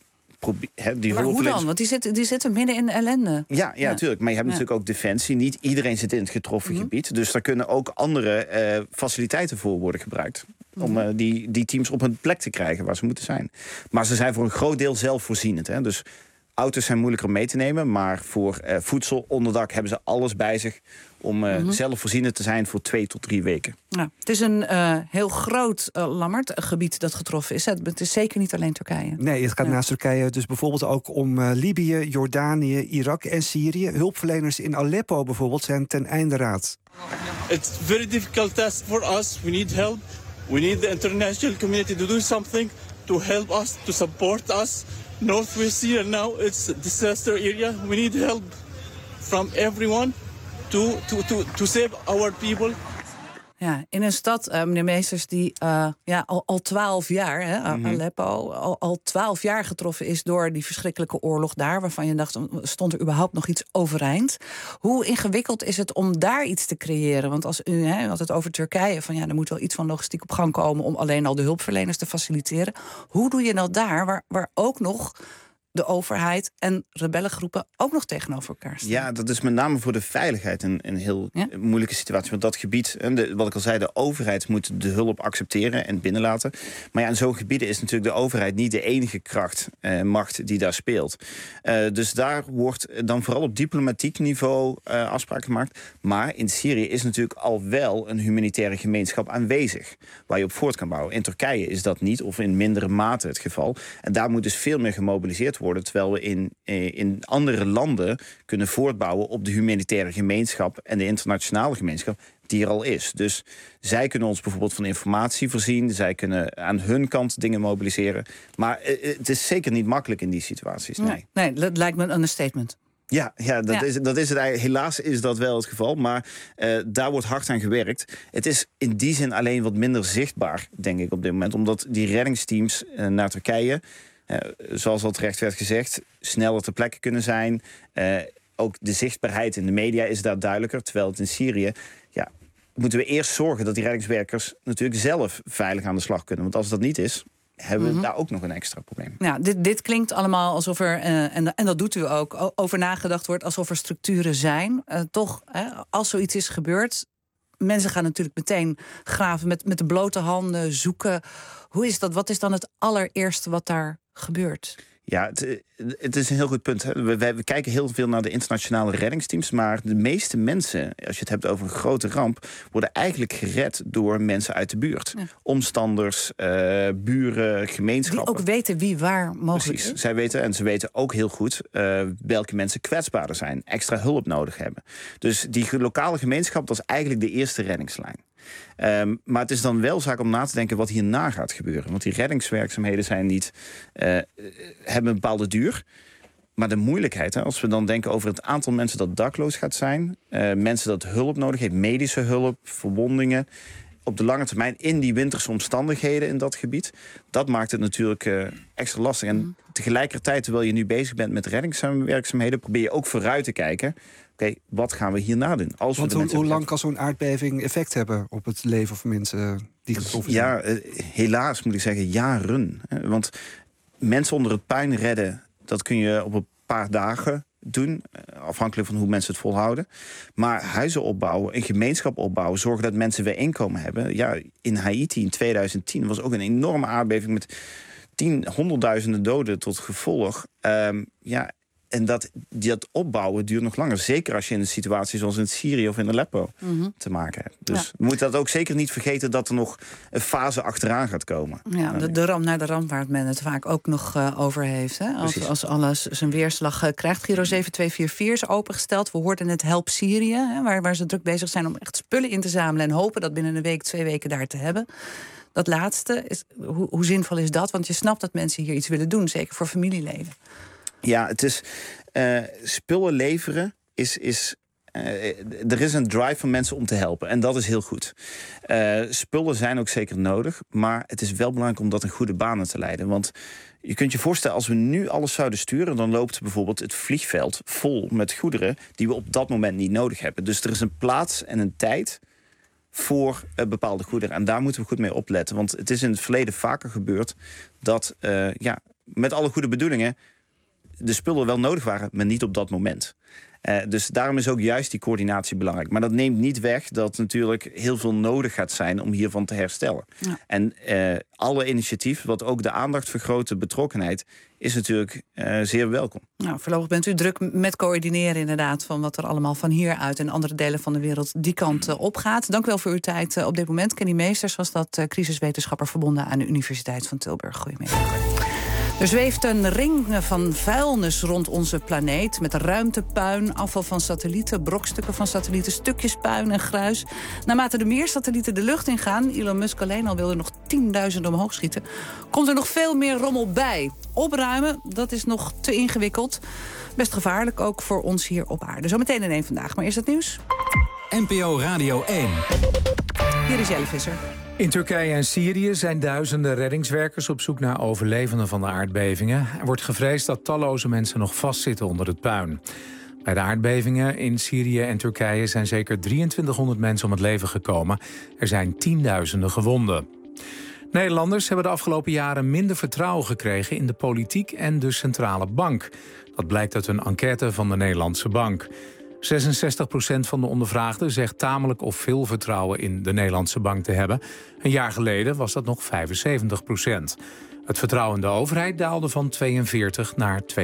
maar hoe dan? Want die zitten midden in ellende. Ja, natuurlijk. Maar je hebt natuurlijk ook defensie. Niet iedereen zit in het getroffen gebied. Dus daar kunnen ook andere faciliteiten voor worden gebruikt. Om die teams op hun plek te krijgen waar ze moeten zijn. Maar ze zijn voor een groot deel zelfvoorzienend. Dus auto's zijn moeilijker om mee te nemen. Maar voor voedsel, onderdak hebben ze alles bij zich om zelfvoorzienend te zijn voor 2 tot 3 weken. Ja, het is een heel groot gebied dat getroffen is. Het is zeker niet alleen Turkije. Nee, het gaat naast Turkije dus bijvoorbeeld ook om Libië, Jordanië, Irak en Syrië. Hulpverleners in Aleppo bijvoorbeeld zijn ten einde raad. It's a very difficult task for us. We need help. We need the international community to do something to help us, to support us. Northwest Syria now, it's a disaster area. We need help from everyone to save our people. Ja, in een stad, meneer Meesters, die al 12 jaar, Aleppo, al 12 jaar getroffen is door die verschrikkelijke oorlog daar, waarvan je dacht, stond er überhaupt nog iets overeind? Hoe ingewikkeld is het om daar iets te creëren? Want als u had het over Turkije, van er moet wel iets van logistiek op gang komen om alleen al de hulpverleners te faciliteren. Hoe doe je dat daar, waar ook nog de overheid en rebellengroepen ook nog tegenover elkaar staan? Ja, dat is met name voor de veiligheid een heel moeilijke situatie. Want dat gebied, wat ik al zei, de overheid moet de hulp accepteren en binnenlaten. Maar in zo'n gebieden is natuurlijk de overheid niet de enige macht die daar speelt. Dus daar wordt dan vooral op diplomatiek niveau afspraken gemaakt. Maar in Syrië is natuurlijk al wel een humanitaire gemeenschap aanwezig, waar je op voort kan bouwen. In Turkije is dat niet, of in mindere mate het geval. En daar moet dus veel meer gemobiliseerd worden, terwijl we in andere landen kunnen voortbouwen op de humanitaire gemeenschap en de internationale gemeenschap die er al is. Dus zij kunnen ons bijvoorbeeld van informatie voorzien, zij kunnen aan hun kant dingen mobiliseren. Maar het is zeker niet makkelijk in die situaties. Nee, dat lijkt me een understatement. Ja, dat is het eigenlijk. Helaas is dat wel het geval, maar daar wordt hard aan gewerkt. Het is in die zin alleen wat minder zichtbaar, denk ik, op dit moment, omdat die reddingsteams naar Turkije, zoals al terecht werd gezegd, sneller ter plekke kunnen zijn. Ook de zichtbaarheid in de media is daar duidelijker. Terwijl het in Syrië, moeten we eerst zorgen dat die reddingswerkers natuurlijk zelf veilig aan de slag kunnen. Want als dat niet is, hebben we daar ook nog een extra probleem. Ja, dit klinkt allemaal alsof er, en dat doet u ook, over nagedacht wordt alsof er structuren zijn. Toch, als zoiets is gebeurd, mensen gaan natuurlijk meteen graven met de blote handen, zoeken. Hoe is dat? Wat is dan het allereerste wat daar gebeurt? Ja, het is een heel goed punt. We kijken heel veel naar de internationale reddingsteams, maar de meeste mensen, als je het hebt over een grote ramp, worden eigenlijk gered door mensen uit de buurt. Ja. Omstanders, buren, gemeenschappen. Die ook weten wie waar mogelijk is. Zij weten, en ze weten ook heel goed welke mensen kwetsbaarder zijn, extra hulp nodig hebben. Dus die lokale gemeenschap, dat is eigenlijk de eerste reddingslijn. Maar het is dan wel zaak om na te denken wat hierna gaat gebeuren. Want die reddingswerkzaamheden zijn niet, hebben een bepaalde duur. Maar de moeilijkheid, als we dan denken over het aantal mensen dat dakloos gaat zijn, mensen dat hulp nodig heeft, medische hulp, verwondingen, op de lange termijn in die winterse omstandigheden in dat gebied. Dat maakt het natuurlijk extra lastig. En tegelijkertijd, terwijl je nu bezig bent met reddingswerkzaamheden, probeer je ook vooruit te kijken. Oké, wat gaan we hierna doen? Hoe lang kan zo'n aardbeving effect hebben op het leven van mensen die getroffen zijn? Ja, helaas moet ik zeggen, jaren. Want mensen onder het puin redden, dat kun je op een paar dagen doen, afhankelijk van hoe mensen het volhouden. Maar huizen opbouwen, een gemeenschap opbouwen, zorgen dat mensen weer inkomen hebben. Ja, in Haiti in 2010 was ook een enorme aardbeving met 100.000 doden tot gevolg. En dat opbouwen duurt nog langer. Zeker als je in een situatie zoals in Syrië of in Aleppo te maken hebt. Dus we moeten dat ook zeker niet vergeten dat er nog een fase achteraan gaat komen. Ja, de ramp naar de ramp waar men het vaak ook nog over heeft. Hè? Als alles zijn weerslag krijgt. Giro 7244 is opengesteld. We hoorden net Help Syrië, hè, waar ze druk bezig zijn om echt spullen in te zamelen en hopen dat binnen een week, 2 weken daar te hebben. Dat laatste, hoe zinvol is dat? Want je snapt dat mensen hier iets willen doen, zeker voor familieleven. Ja, het is spullen leveren er is een drive van mensen om te helpen. En dat is heel goed. Spullen zijn ook zeker nodig. Maar het is wel belangrijk om dat in goede banen te leiden. Want je kunt je voorstellen, als we nu alles zouden sturen, dan loopt bijvoorbeeld het vliegveld vol met goederen die we op dat moment niet nodig hebben. Dus er is een plaats en een tijd voor bepaalde goederen. En daar moeten we goed mee opletten. Want het is in het verleden vaker gebeurd dat met alle goede bedoelingen de spullen wel nodig waren, maar niet op dat moment. Dus daarom is ook juist die coördinatie belangrijk. Maar dat neemt niet weg dat natuurlijk heel veel nodig gaat zijn om hiervan te herstellen. Ja. En alle initiatief, wat ook de aandacht vergroot, de betrokkenheid, is natuurlijk zeer welkom. Nou, voorlopig bent u druk met coördineren inderdaad van wat er allemaal van hieruit en andere delen van de wereld die kant op gaat. Dank u wel voor uw tijd op dit moment. Kenny Meesters was dat crisiswetenschapper verbonden aan de Universiteit van Tilburg. Goedemiddag. Er zweeft een ring van vuilnis rond onze planeet, met ruimtepuin, afval van satellieten, brokstukken van satellieten, stukjes puin en gruis. Naarmate er meer satellieten de lucht ingaan, Elon Musk alleen al wil er nog 10.000 omhoog schieten, komt er nog veel meer rommel bij. Opruimen, dat is nog te ingewikkeld. Best gevaarlijk, ook voor ons hier op aarde. Zometeen in één vandaag, maar eerst het nieuws. NPO Radio 1. Hier is Jelle Visser. In Turkije en Syrië zijn duizenden reddingswerkers op zoek naar overlevenden van de aardbevingen. Er wordt gevreesd dat talloze mensen nog vastzitten onder het puin. Bij de aardbevingen in Syrië en Turkije zijn zeker 2300 mensen om het leven gekomen. Er zijn tienduizenden gewonden. Nederlanders hebben de afgelopen jaren minder vertrouwen gekregen in de politiek en de centrale bank. Dat blijkt uit een enquête van de Nederlandse Bank. 66% van de ondervraagden zegt tamelijk of veel vertrouwen in de Nederlandse bank te hebben. Een jaar geleden was dat nog 75%. Het vertrouwen in de overheid daalde van 42% naar 22%.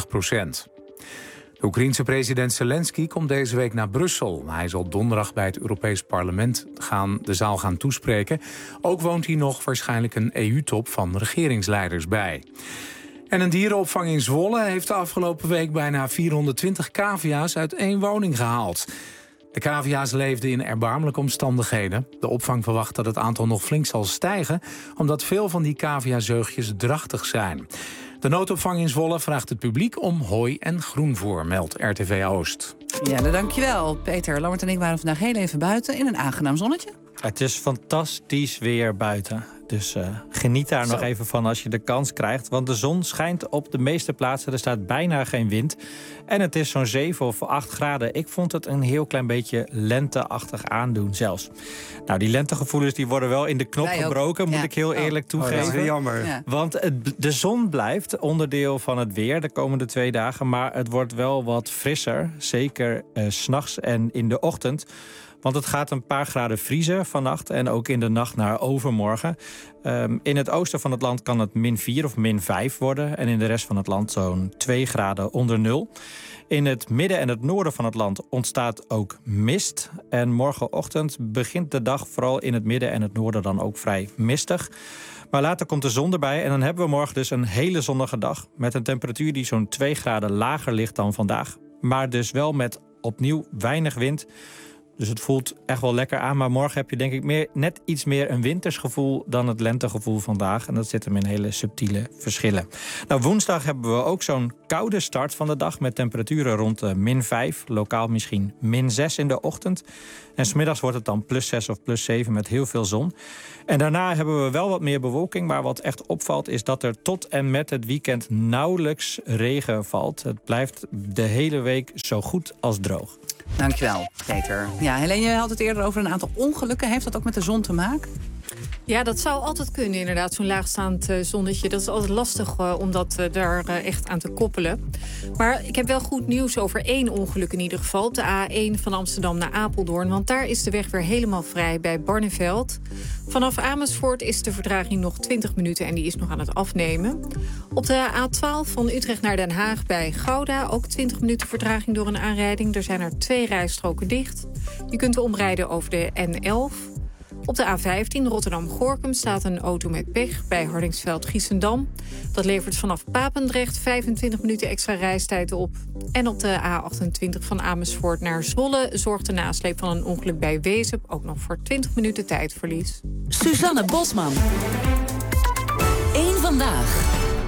De Oekraïense president Zelensky komt deze week naar Brussel. Hij zal donderdag bij het Europees Parlement de zaal gaan toespreken. Ook woont hij nog waarschijnlijk een EU-top van regeringsleiders bij. En een dierenopvang in Zwolle heeft de afgelopen week bijna 420 cavia's uit 1 woning gehaald. De cavia's leefden in erbarmelijke omstandigheden. De opvang verwacht dat het aantal nog flink zal stijgen, omdat veel van die caviazeugjes drachtig zijn. De noodopvang in Zwolle vraagt het publiek om hooi en groenvoer, meldt RTV Oost. Ja, dankjewel. Peter, Lambert en ik waren vandaag heel even buiten in een aangenaam zonnetje. Het is fantastisch weer buiten. Dus geniet daar nog even van als je de kans krijgt. Want de zon schijnt op de meeste plaatsen. Er staat bijna geen wind. En het is zo'n 7 of 8 graden. Ik vond het een heel klein beetje lenteachtig aandoen zelfs. Nou, die lentegevoelens die worden wel in de knop gebroken, moet ik heel eerlijk toegeven. Dat is weer jammer. Ja. Want de zon blijft onderdeel van het weer de komende 2 dagen. Maar het wordt wel wat frisser. Zeker 's nachts en in de ochtend. Want het gaat een paar graden vriezen vannacht en ook in de nacht naar overmorgen. In het oosten van het land kan het -4 of -5 worden. En in de rest van het land zo'n 2 graden onder nul. In het midden en het noorden van het land ontstaat ook mist. En morgenochtend begint de dag vooral in het midden en het noorden dan ook vrij mistig. Maar later komt de zon erbij en dan hebben we morgen dus een hele zonnige dag. Met een temperatuur die zo'n 2 graden lager ligt dan vandaag. Maar dus wel met opnieuw weinig wind. Dus het voelt echt wel lekker aan. Maar morgen heb je denk ik net iets meer een wintersgevoel dan het lentegevoel vandaag. En dat zit hem in hele subtiele verschillen. Nou, woensdag hebben we ook zo'n koude start van de dag met temperaturen rond de -5. Lokaal misschien -6 in de ochtend. En 's middags wordt het dan +6 of +7 met heel veel zon. En daarna hebben we wel wat meer bewolking. Maar wat echt opvalt is dat er tot en met het weekend nauwelijks regen valt. Het blijft de hele week zo goed als droog. Dankjewel, Peter. Ja, Helene, je had het eerder over een aantal ongelukken. Heeft dat ook met de zon te maken? Ja, dat zou altijd kunnen, inderdaad, zo'n laagstaand zonnetje. Dat is altijd lastig om dat daar echt aan te koppelen. Maar ik heb wel goed nieuws over 1 ongeluk in ieder geval. Op de A1 van Amsterdam naar Apeldoorn. Want daar is de weg weer helemaal vrij bij Barneveld. Vanaf Amersfoort is de vertraging nog 20 minuten en die is nog aan het afnemen. Op de A12 van Utrecht naar Den Haag bij Gouda ook 20 minuten vertraging door een aanrijding. Er zijn er 2 rijstroken dicht. Je kunt omrijden over de N11. Op de A15 Rotterdam-Gorinchem staat een auto met pech bij Hardingsveld-Giessendam. Dat levert vanaf Papendrecht 25 minuten extra reistijd op. En op de A28 van Amersfoort naar Zwolle zorgt de nasleep van een ongeluk bij Wezep ook nog voor 20 minuten tijdverlies. Suzanne Bosman. Eén vandaag.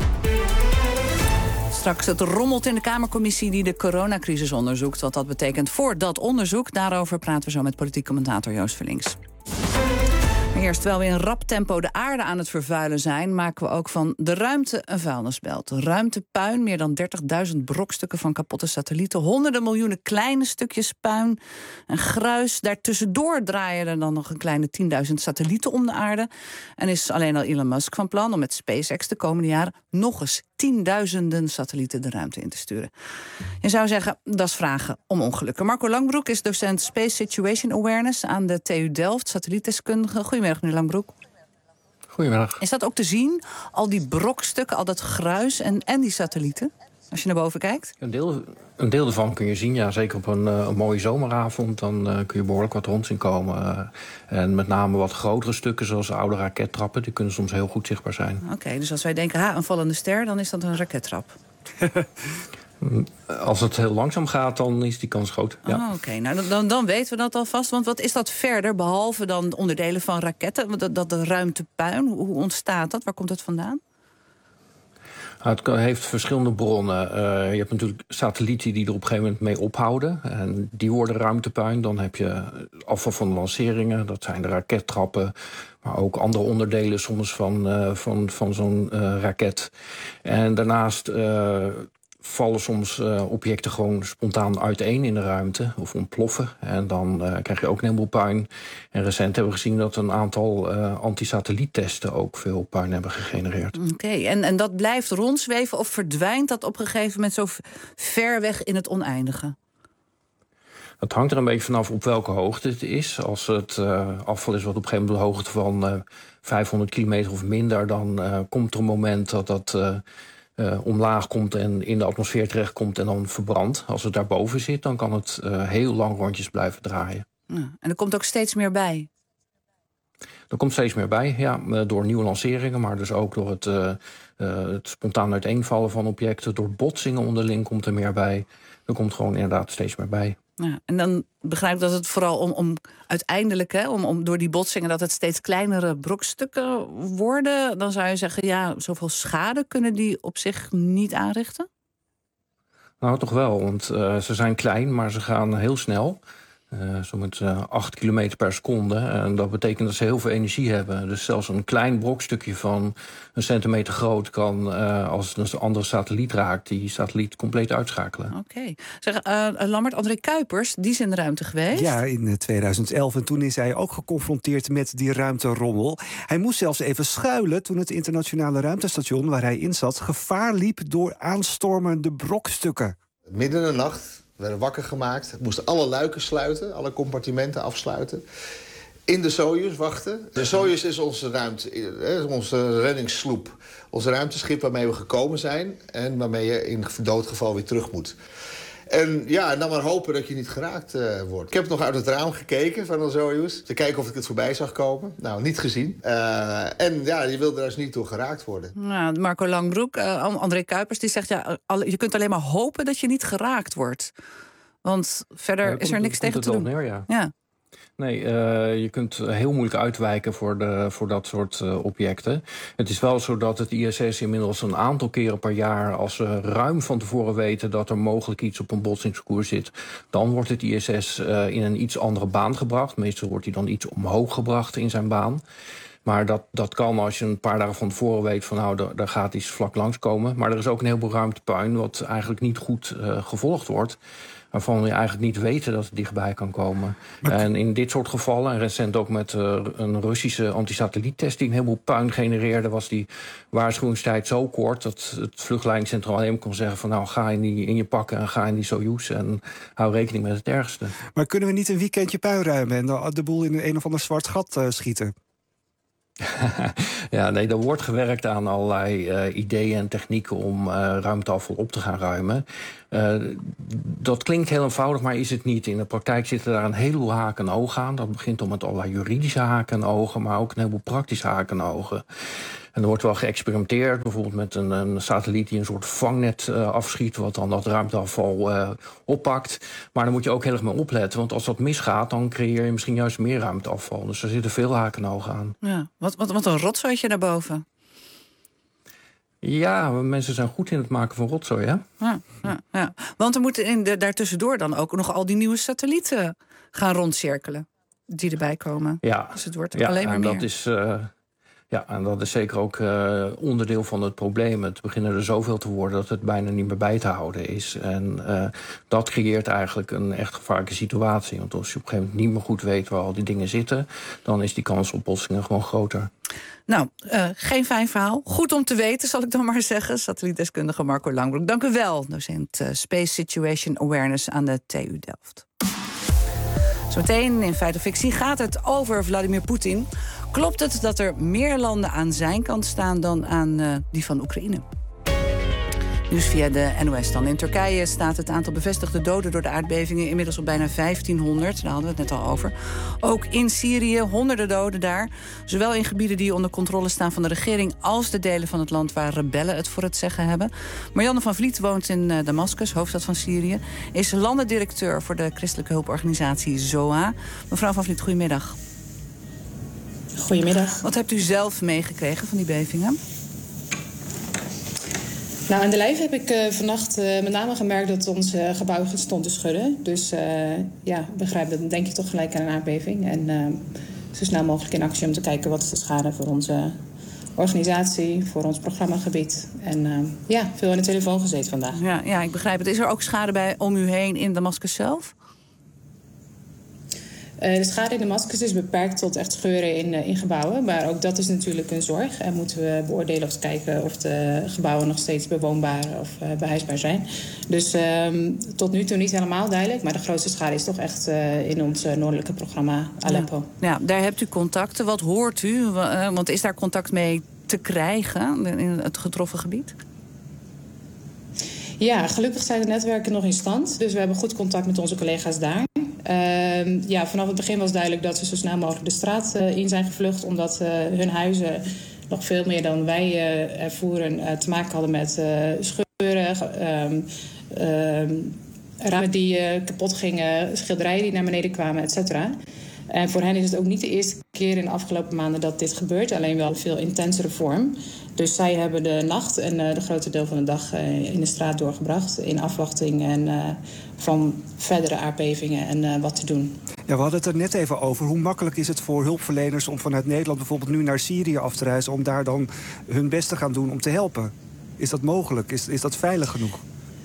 Straks het rommelt in de Kamercommissie die de coronacrisis onderzoekt. Wat dat betekent voor dat onderzoek, daarover praten we zo met politiek commentator Joost Vullings. Maar eerst, terwijl we in rap tempo de aarde aan het vervuilen zijn, maken we ook van de ruimte een vuilnisbelt. Ruimtepuin, meer dan 30.000 brokstukken van kapotte satellieten, honderden miljoenen kleine stukjes puin en gruis. Daartussendoor draaien er dan nog een kleine 10.000 satellieten om de aarde. En is alleen al Elon Musk van plan om met SpaceX de komende jaren nog eens 10.000 satellieten de ruimte in te sturen. Je zou zeggen, dat is vragen om ongelukken. Marco Langbroek is docent Space Situation Awareness aan de TU Delft, satellietdeskundige. Goedemiddag, meneer Langbroek. Goedemiddag. Is dat ook te zien, al die brokstukken, al dat gruis en die satellieten, als je naar boven kijkt? Een deel ervan kun je zien, ja, zeker op een mooie zomeravond. Dan kun je behoorlijk wat rond zien komen. En met name wat grotere stukken, zoals oude rakettrappen, die kunnen soms heel goed zichtbaar zijn. Oké, dus als wij denken, een vallende ster, dan is dat een rakettrap. Als het heel langzaam gaat, dan is die kans groot. Ja. Oké, nou dan weten we dat alvast. Want wat is dat verder, behalve dan onderdelen van raketten? Dat ruimtepuin, hoe ontstaat dat? Waar komt het vandaan? Het heeft verschillende bronnen. Je hebt natuurlijk satellieten die er op een gegeven moment mee ophouden. En die worden ruimtepuin. Dan heb je afval van lanceringen, dat zijn de rakettrappen. Maar ook andere onderdelen soms van zo'n raket. En daarnaast vallen soms objecten gewoon spontaan uiteen in de ruimte of ontploffen. En dan krijg je ook een heleboel puin. En recent hebben we gezien dat een aantal anti-satelliettesten ook veel puin hebben gegenereerd. Oké, en dat blijft rondzweven of verdwijnt dat op een gegeven moment zo ver weg in het oneindige? Het hangt er een beetje vanaf op welke hoogte het is. Als het afval is wat op een gegeven moment op de hoogte van 500 kilometer of minder, dan komt er een moment dat dat omlaag komt en in de atmosfeer terechtkomt en dan verbrandt. Als het daarboven zit, dan kan het heel lang rondjes blijven draaien. Ja, en er komt ook steeds meer bij? Er komt steeds meer bij, ja, door nieuwe lanceringen, maar dus ook door het spontaan uiteenvallen van objecten. Door botsingen onderling komt er meer bij. Er komt gewoon inderdaad steeds meer bij. Ja, en dan begrijp ik dat het vooral om uiteindelijk, om door die botsingen, dat het steeds kleinere brokstukken worden. Dan zou je zeggen, ja, zoveel schade kunnen die op zich niet aanrichten? Nou, toch wel, want ze zijn klein, maar ze gaan heel snel. Zo met 8 kilometer per seconde. En dat betekent dat ze heel veel energie hebben. Dus zelfs een klein brokstukje van een centimeter groot kan, als het een andere satelliet raakt, die satelliet compleet uitschakelen. Oké. Zeg, Lambert, André Kuipers, die is in de ruimte geweest. Ja, in 2011. En toen is hij ook geconfronteerd met die ruimterommel. Hij moest zelfs even schuilen toen het internationale ruimtestation waar hij in zat gevaar liep door aanstormende brokstukken. Midden in de nacht werden wakker gemaakt. We moesten alle luiken sluiten, alle compartimenten afsluiten. In de Soyuz wachten. De Soyuz is onze reddingssloep. Onze ruimteschip waarmee we gekomen zijn en waarmee je in doodgeval weer terug moet. En ja, dan maar hopen dat je niet geraakt wordt. Ik heb nog uit het raam gekeken van de Soyuz, te kijken of ik het voorbij zag komen. Nou, niet gezien. En ja, je wilde daar dus niet door geraakt worden. Nou, Marco Langbroek, André Kuipers, die zegt, ja, je kunt alleen maar hopen dat je niet geraakt wordt. Want verder is er niks tegen te doen. Neer, ja. Nee, je kunt heel moeilijk uitwijken voor dat soort objecten. Het is wel zo dat het ISS inmiddels een aantal keren per jaar... als ze ruim van tevoren weten dat er mogelijk iets op een botsingskoers zit... dan wordt het ISS in een iets andere baan gebracht. Meestal wordt hij dan iets omhoog gebracht in zijn baan. Maar dat kan als je een paar dagen van tevoren weet... van nou, daar gaat iets vlak langskomen. Maar er is ook een heleboel ruimtepuin... wat eigenlijk niet goed gevolgd wordt... waarvan we eigenlijk niet weten dat het dichtbij kan komen. En in dit soort gevallen, en recent ook met een Russische antisatelliettest... die een heleboel puin genereerde, was die waarschuwingstijd zo kort... dat het vluchtleidingscentrum alleen kon zeggen van... nou, ga in je pakken en ga in die Soyuz en hou rekening met het ergste. Maar kunnen we niet een weekendje puin ruimen... en de boel in een of ander zwart gat schieten? Ja, nee, er wordt gewerkt aan allerlei ideeën en technieken om ruimteafval op te gaan ruimen. Dat klinkt heel eenvoudig, maar is het niet. In de praktijk zitten daar een heleboel haken en ogen aan. Dat begint al met allerlei juridische haken en ogen, maar ook een heleboel praktische haken en ogen. En er wordt wel geëxperimenteerd, bijvoorbeeld met een satelliet die een soort vangnet afschiet, wat dan dat ruimteafval oppakt. Maar dan moet je ook heel erg mee opletten, want als dat misgaat, dan creëer je misschien juist meer ruimteafval. Dus er zitten veel haken en ogen aan. Ja, wat een rotzooitje daarboven. Ja, mensen zijn goed in het maken van rotzooi, hè? Ja. Want er moeten daartussendoor dan ook nog al die nieuwe satellieten gaan rondcirkelen. Die erbij komen. Ja, dus het wordt alleen maar meer. En dat is zeker ook onderdeel van het probleem. Het beginnen er zoveel te worden dat het bijna niet meer bij te houden is. En dat creëert eigenlijk een echt gevaarlijke situatie. Want als je op een gegeven moment niet meer goed weet waar al die dingen zitten, dan is die kans op botsingen gewoon groter. Nou, geen fijn verhaal. Goed om te weten, zal ik dan maar zeggen. Satellietdeskundige Marco Langbroek. Dank u wel, docent Space Situation Awareness aan de TU Delft. Zometeen in Feit of Fictie gaat het over Vladimir Poetin. Klopt het dat er meer landen aan zijn kant staan dan aan die van Oekraïne? Nieuws via de NOS dan. In Turkije staat het aantal bevestigde doden door de aardbevingen inmiddels op bijna 1500. Daar hadden we het net al over. Ook in Syrië honderden doden daar. Zowel in gebieden die onder controle staan van de regering als de delen van het land waar rebellen het voor het zeggen hebben. Marianne van Vliet woont in Damascus, hoofdstad van Syrië. Is landendirecteur voor de christelijke hulporganisatie ZOA. Mevrouw van Vliet, goedemiddag. Goedemiddag. Wat hebt u zelf meegekregen van die bevingen? Nou, aan de lijf heb ik vannacht met name gemerkt dat ons gebouw stond te schudden. Dus begrijp dat, dan denk je toch gelijk aan een aardbeving. En zo snel mogelijk in actie om te kijken wat is de schade voor onze organisatie, voor ons programmagebied. En veel aan de telefoon gezeten vandaag. Ja, ik begrijp het. Is er ook schade om u heen in Damascus zelf? De schade in Damascus is beperkt tot echt scheuren in gebouwen. Maar ook dat is natuurlijk een zorg. En moeten we beoordelen of te kijken of de gebouwen nog steeds bewoonbaar of behuisbaar zijn. Dus tot nu toe niet helemaal duidelijk. Maar de grootste schade is toch echt in ons noordelijke programma Aleppo. Ja, daar hebt u contacten. Wat hoort u? Want is daar contact mee te krijgen in het getroffen gebied? Ja, gelukkig zijn de netwerken nog in stand. Dus we hebben goed contact met onze collega's daar. Vanaf het begin was duidelijk dat ze zo snel mogelijk de straat in zijn gevlucht. Omdat hun huizen nog veel meer dan wij ervoeren te maken hadden met scheuren, ramen die kapot gingen, schilderijen die naar beneden kwamen, et cetera. En voor hen is het ook niet de eerste keer in de afgelopen maanden dat dit gebeurt. Alleen wel een veel intensere vorm. Dus zij hebben de nacht en de grote deel van de dag in de straat doorgebracht. In afwachting van verdere aardbevingen en wat te doen. Ja, we hadden het er net even over. Hoe makkelijk is het voor hulpverleners om vanuit Nederland bijvoorbeeld nu naar Syrië af te reizen, om daar dan hun best te gaan doen om te helpen? Is dat mogelijk? Is dat veilig genoeg?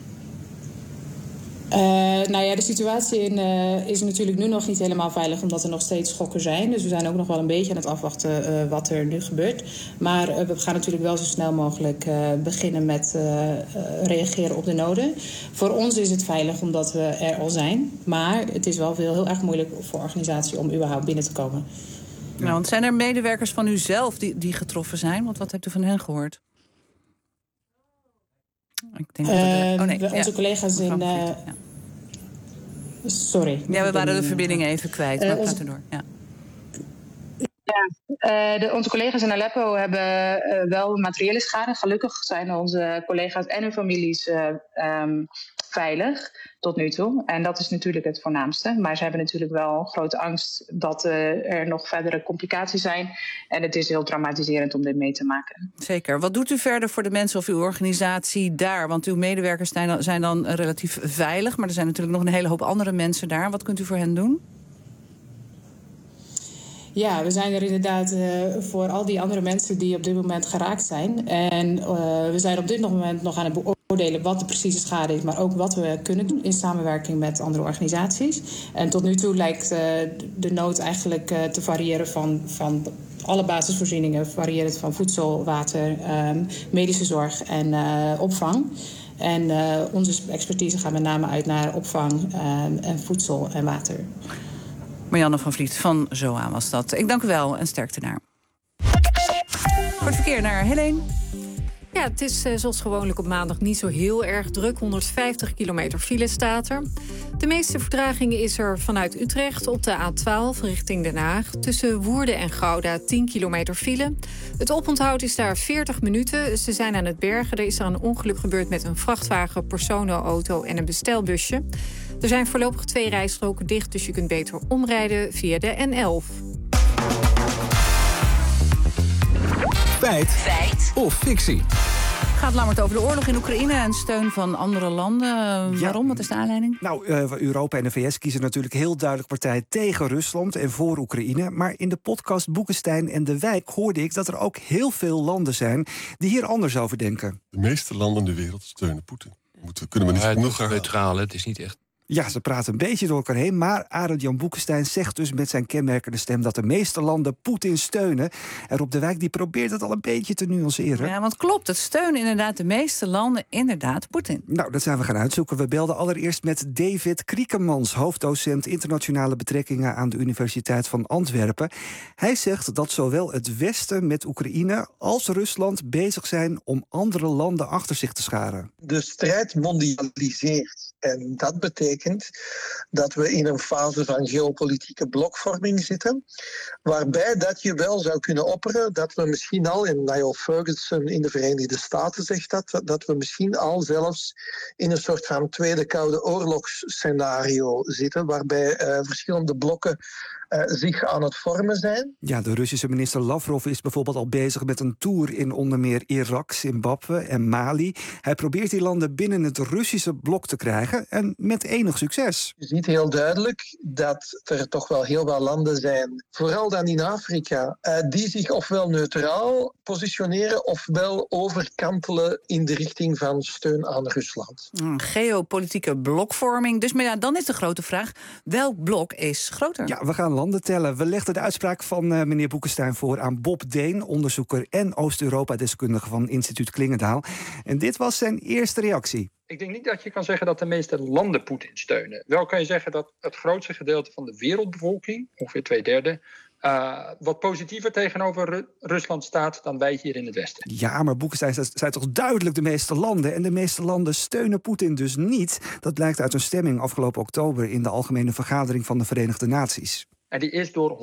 De situatie is natuurlijk nu nog niet helemaal veilig, omdat er nog steeds schokken zijn. Dus we zijn ook nog wel een beetje aan het afwachten wat er nu gebeurt. Maar we gaan natuurlijk wel zo snel mogelijk beginnen met reageren op de noden. Voor ons is het veilig omdat we er al zijn. Maar het is wel heel erg moeilijk voor organisatie om überhaupt binnen te komen. Nou, want zijn er medewerkers van u zelf die getroffen zijn? Want wat hebt u van hen gehoord? Ik denk dat onze collega's in... Sorry. Ja, we waren de verbinding even kwijt, maar gaat erdoor. Ja. Onze collega's in Aleppo hebben wel materiële schade. Gelukkig zijn onze collega's en hun families veilig tot nu toe. En dat is natuurlijk het voornaamste. Maar ze hebben natuurlijk wel grote angst dat er nog verdere complicaties zijn. En het is heel traumatiserend om dit mee te maken. Zeker. Wat doet u verder voor de mensen of uw organisatie daar? Want uw medewerkers zijn dan relatief veilig. Maar er zijn natuurlijk nog een hele hoop andere mensen daar. Wat kunt u voor hen doen? Ja, we zijn er inderdaad voor al die andere mensen die op dit moment geraakt zijn. En we zijn op dit moment nog aan het beoordelen wat de precieze schade is, maar ook wat we kunnen doen in samenwerking met andere organisaties. En tot nu toe lijkt de nood eigenlijk te variëren van alle basisvoorzieningen, variërend van voedsel, water, medische zorg en opvang. En onze expertise gaat met name uit naar opvang en voedsel en water. Marianne van Vliet van ZOA was dat. Ik dank u wel en sterkte naar. Voor het verkeer naar Helene. Ja, het is zoals gewoonlijk op maandag niet zo heel erg druk. 150 kilometer file staat er. De meeste vertraging is er vanuit Utrecht op de A12 richting Den Haag. Tussen Woerden en Gouda 10 kilometer file. Het oponthoud is daar 40 minuten. Ze zijn aan het bergen. Er is er een ongeluk gebeurd met een vrachtwagen, personenauto en een bestelbusje. Er zijn voorlopig 2 rijstroken dicht, dus je kunt beter omrijden via de N11. Feit of fictie? Gaat Lammert over de oorlog in Oekraïne en steun van andere landen. Waarom? Wat is de aanleiding? Nou, Europa en de VS kiezen natuurlijk heel duidelijk partij tegen Rusland en voor Oekraïne. Maar in de podcast Boekenstein en de Wijk hoorde ik dat er ook heel veel landen zijn die hier anders over denken. De meeste landen in de wereld steunen Poetin. Kunnen we niet genoeg gaan. Neutraal, het is niet echt. Ja, ze praten een beetje door elkaar heen, maar Arend-Jan Boekenstein zegt dus met zijn kenmerkende stem dat de meeste landen Poetin steunen. En Rob de Wijk die probeert het al een beetje te nuanceren. Ja, want klopt, het steunen inderdaad de meeste landen inderdaad Poetin. Nou, dat zijn we gaan uitzoeken. We belden allereerst met David Kriekemans, hoofddocent internationale betrekkingen aan de Universiteit van Antwerpen. Hij zegt dat zowel het Westen met Oekraïne als Rusland bezig zijn om andere landen achter zich te scharen. De strijd mondialiseert. En dat betekent dat we in een fase van geopolitieke blokvorming zitten, waarbij dat je wel zou kunnen opperen dat we misschien al, en Niall Ferguson in de Verenigde Staten zegt dat we misschien al zelfs in een soort van tweede koude oorlogsscenario zitten, waarbij verschillende blokken zich aan het vormen zijn. Ja, de Russische minister Lavrov is bijvoorbeeld al bezig met een tour in onder meer Irak, Zimbabwe en Mali. Hij probeert die landen binnen het Russische blok te krijgen en met enig succes. Je ziet heel duidelijk dat er toch wel heel wat landen zijn, vooral dan in Afrika, die zich ofwel neutraal positioneren ofwel overkantelen in de richting van steun aan Rusland. Geopolitieke blokvorming. Dus maar ja, dan is de grote vraag, welk blok is groter? Ja, we gaan landen tellen. We legden de uitspraak van meneer Boekenstein voor aan Bob Deen, onderzoeker en Oost-Europa-deskundige van Instituut Klingendaal. En dit was zijn eerste reactie. Ik denk niet dat je kan zeggen dat de meeste landen Poetin steunen. Wel kan je zeggen dat het grootste gedeelte van de wereldbevolking, ongeveer 2/3, wat positiever tegenover Rusland staat dan wij hier in het Westen. Ja, maar Boekenstein zei toch duidelijk de meeste landen. En de meeste landen steunen Poetin dus niet. Dat blijkt uit een stemming afgelopen oktober in de Algemene Vergadering van de Verenigde Naties. En die is door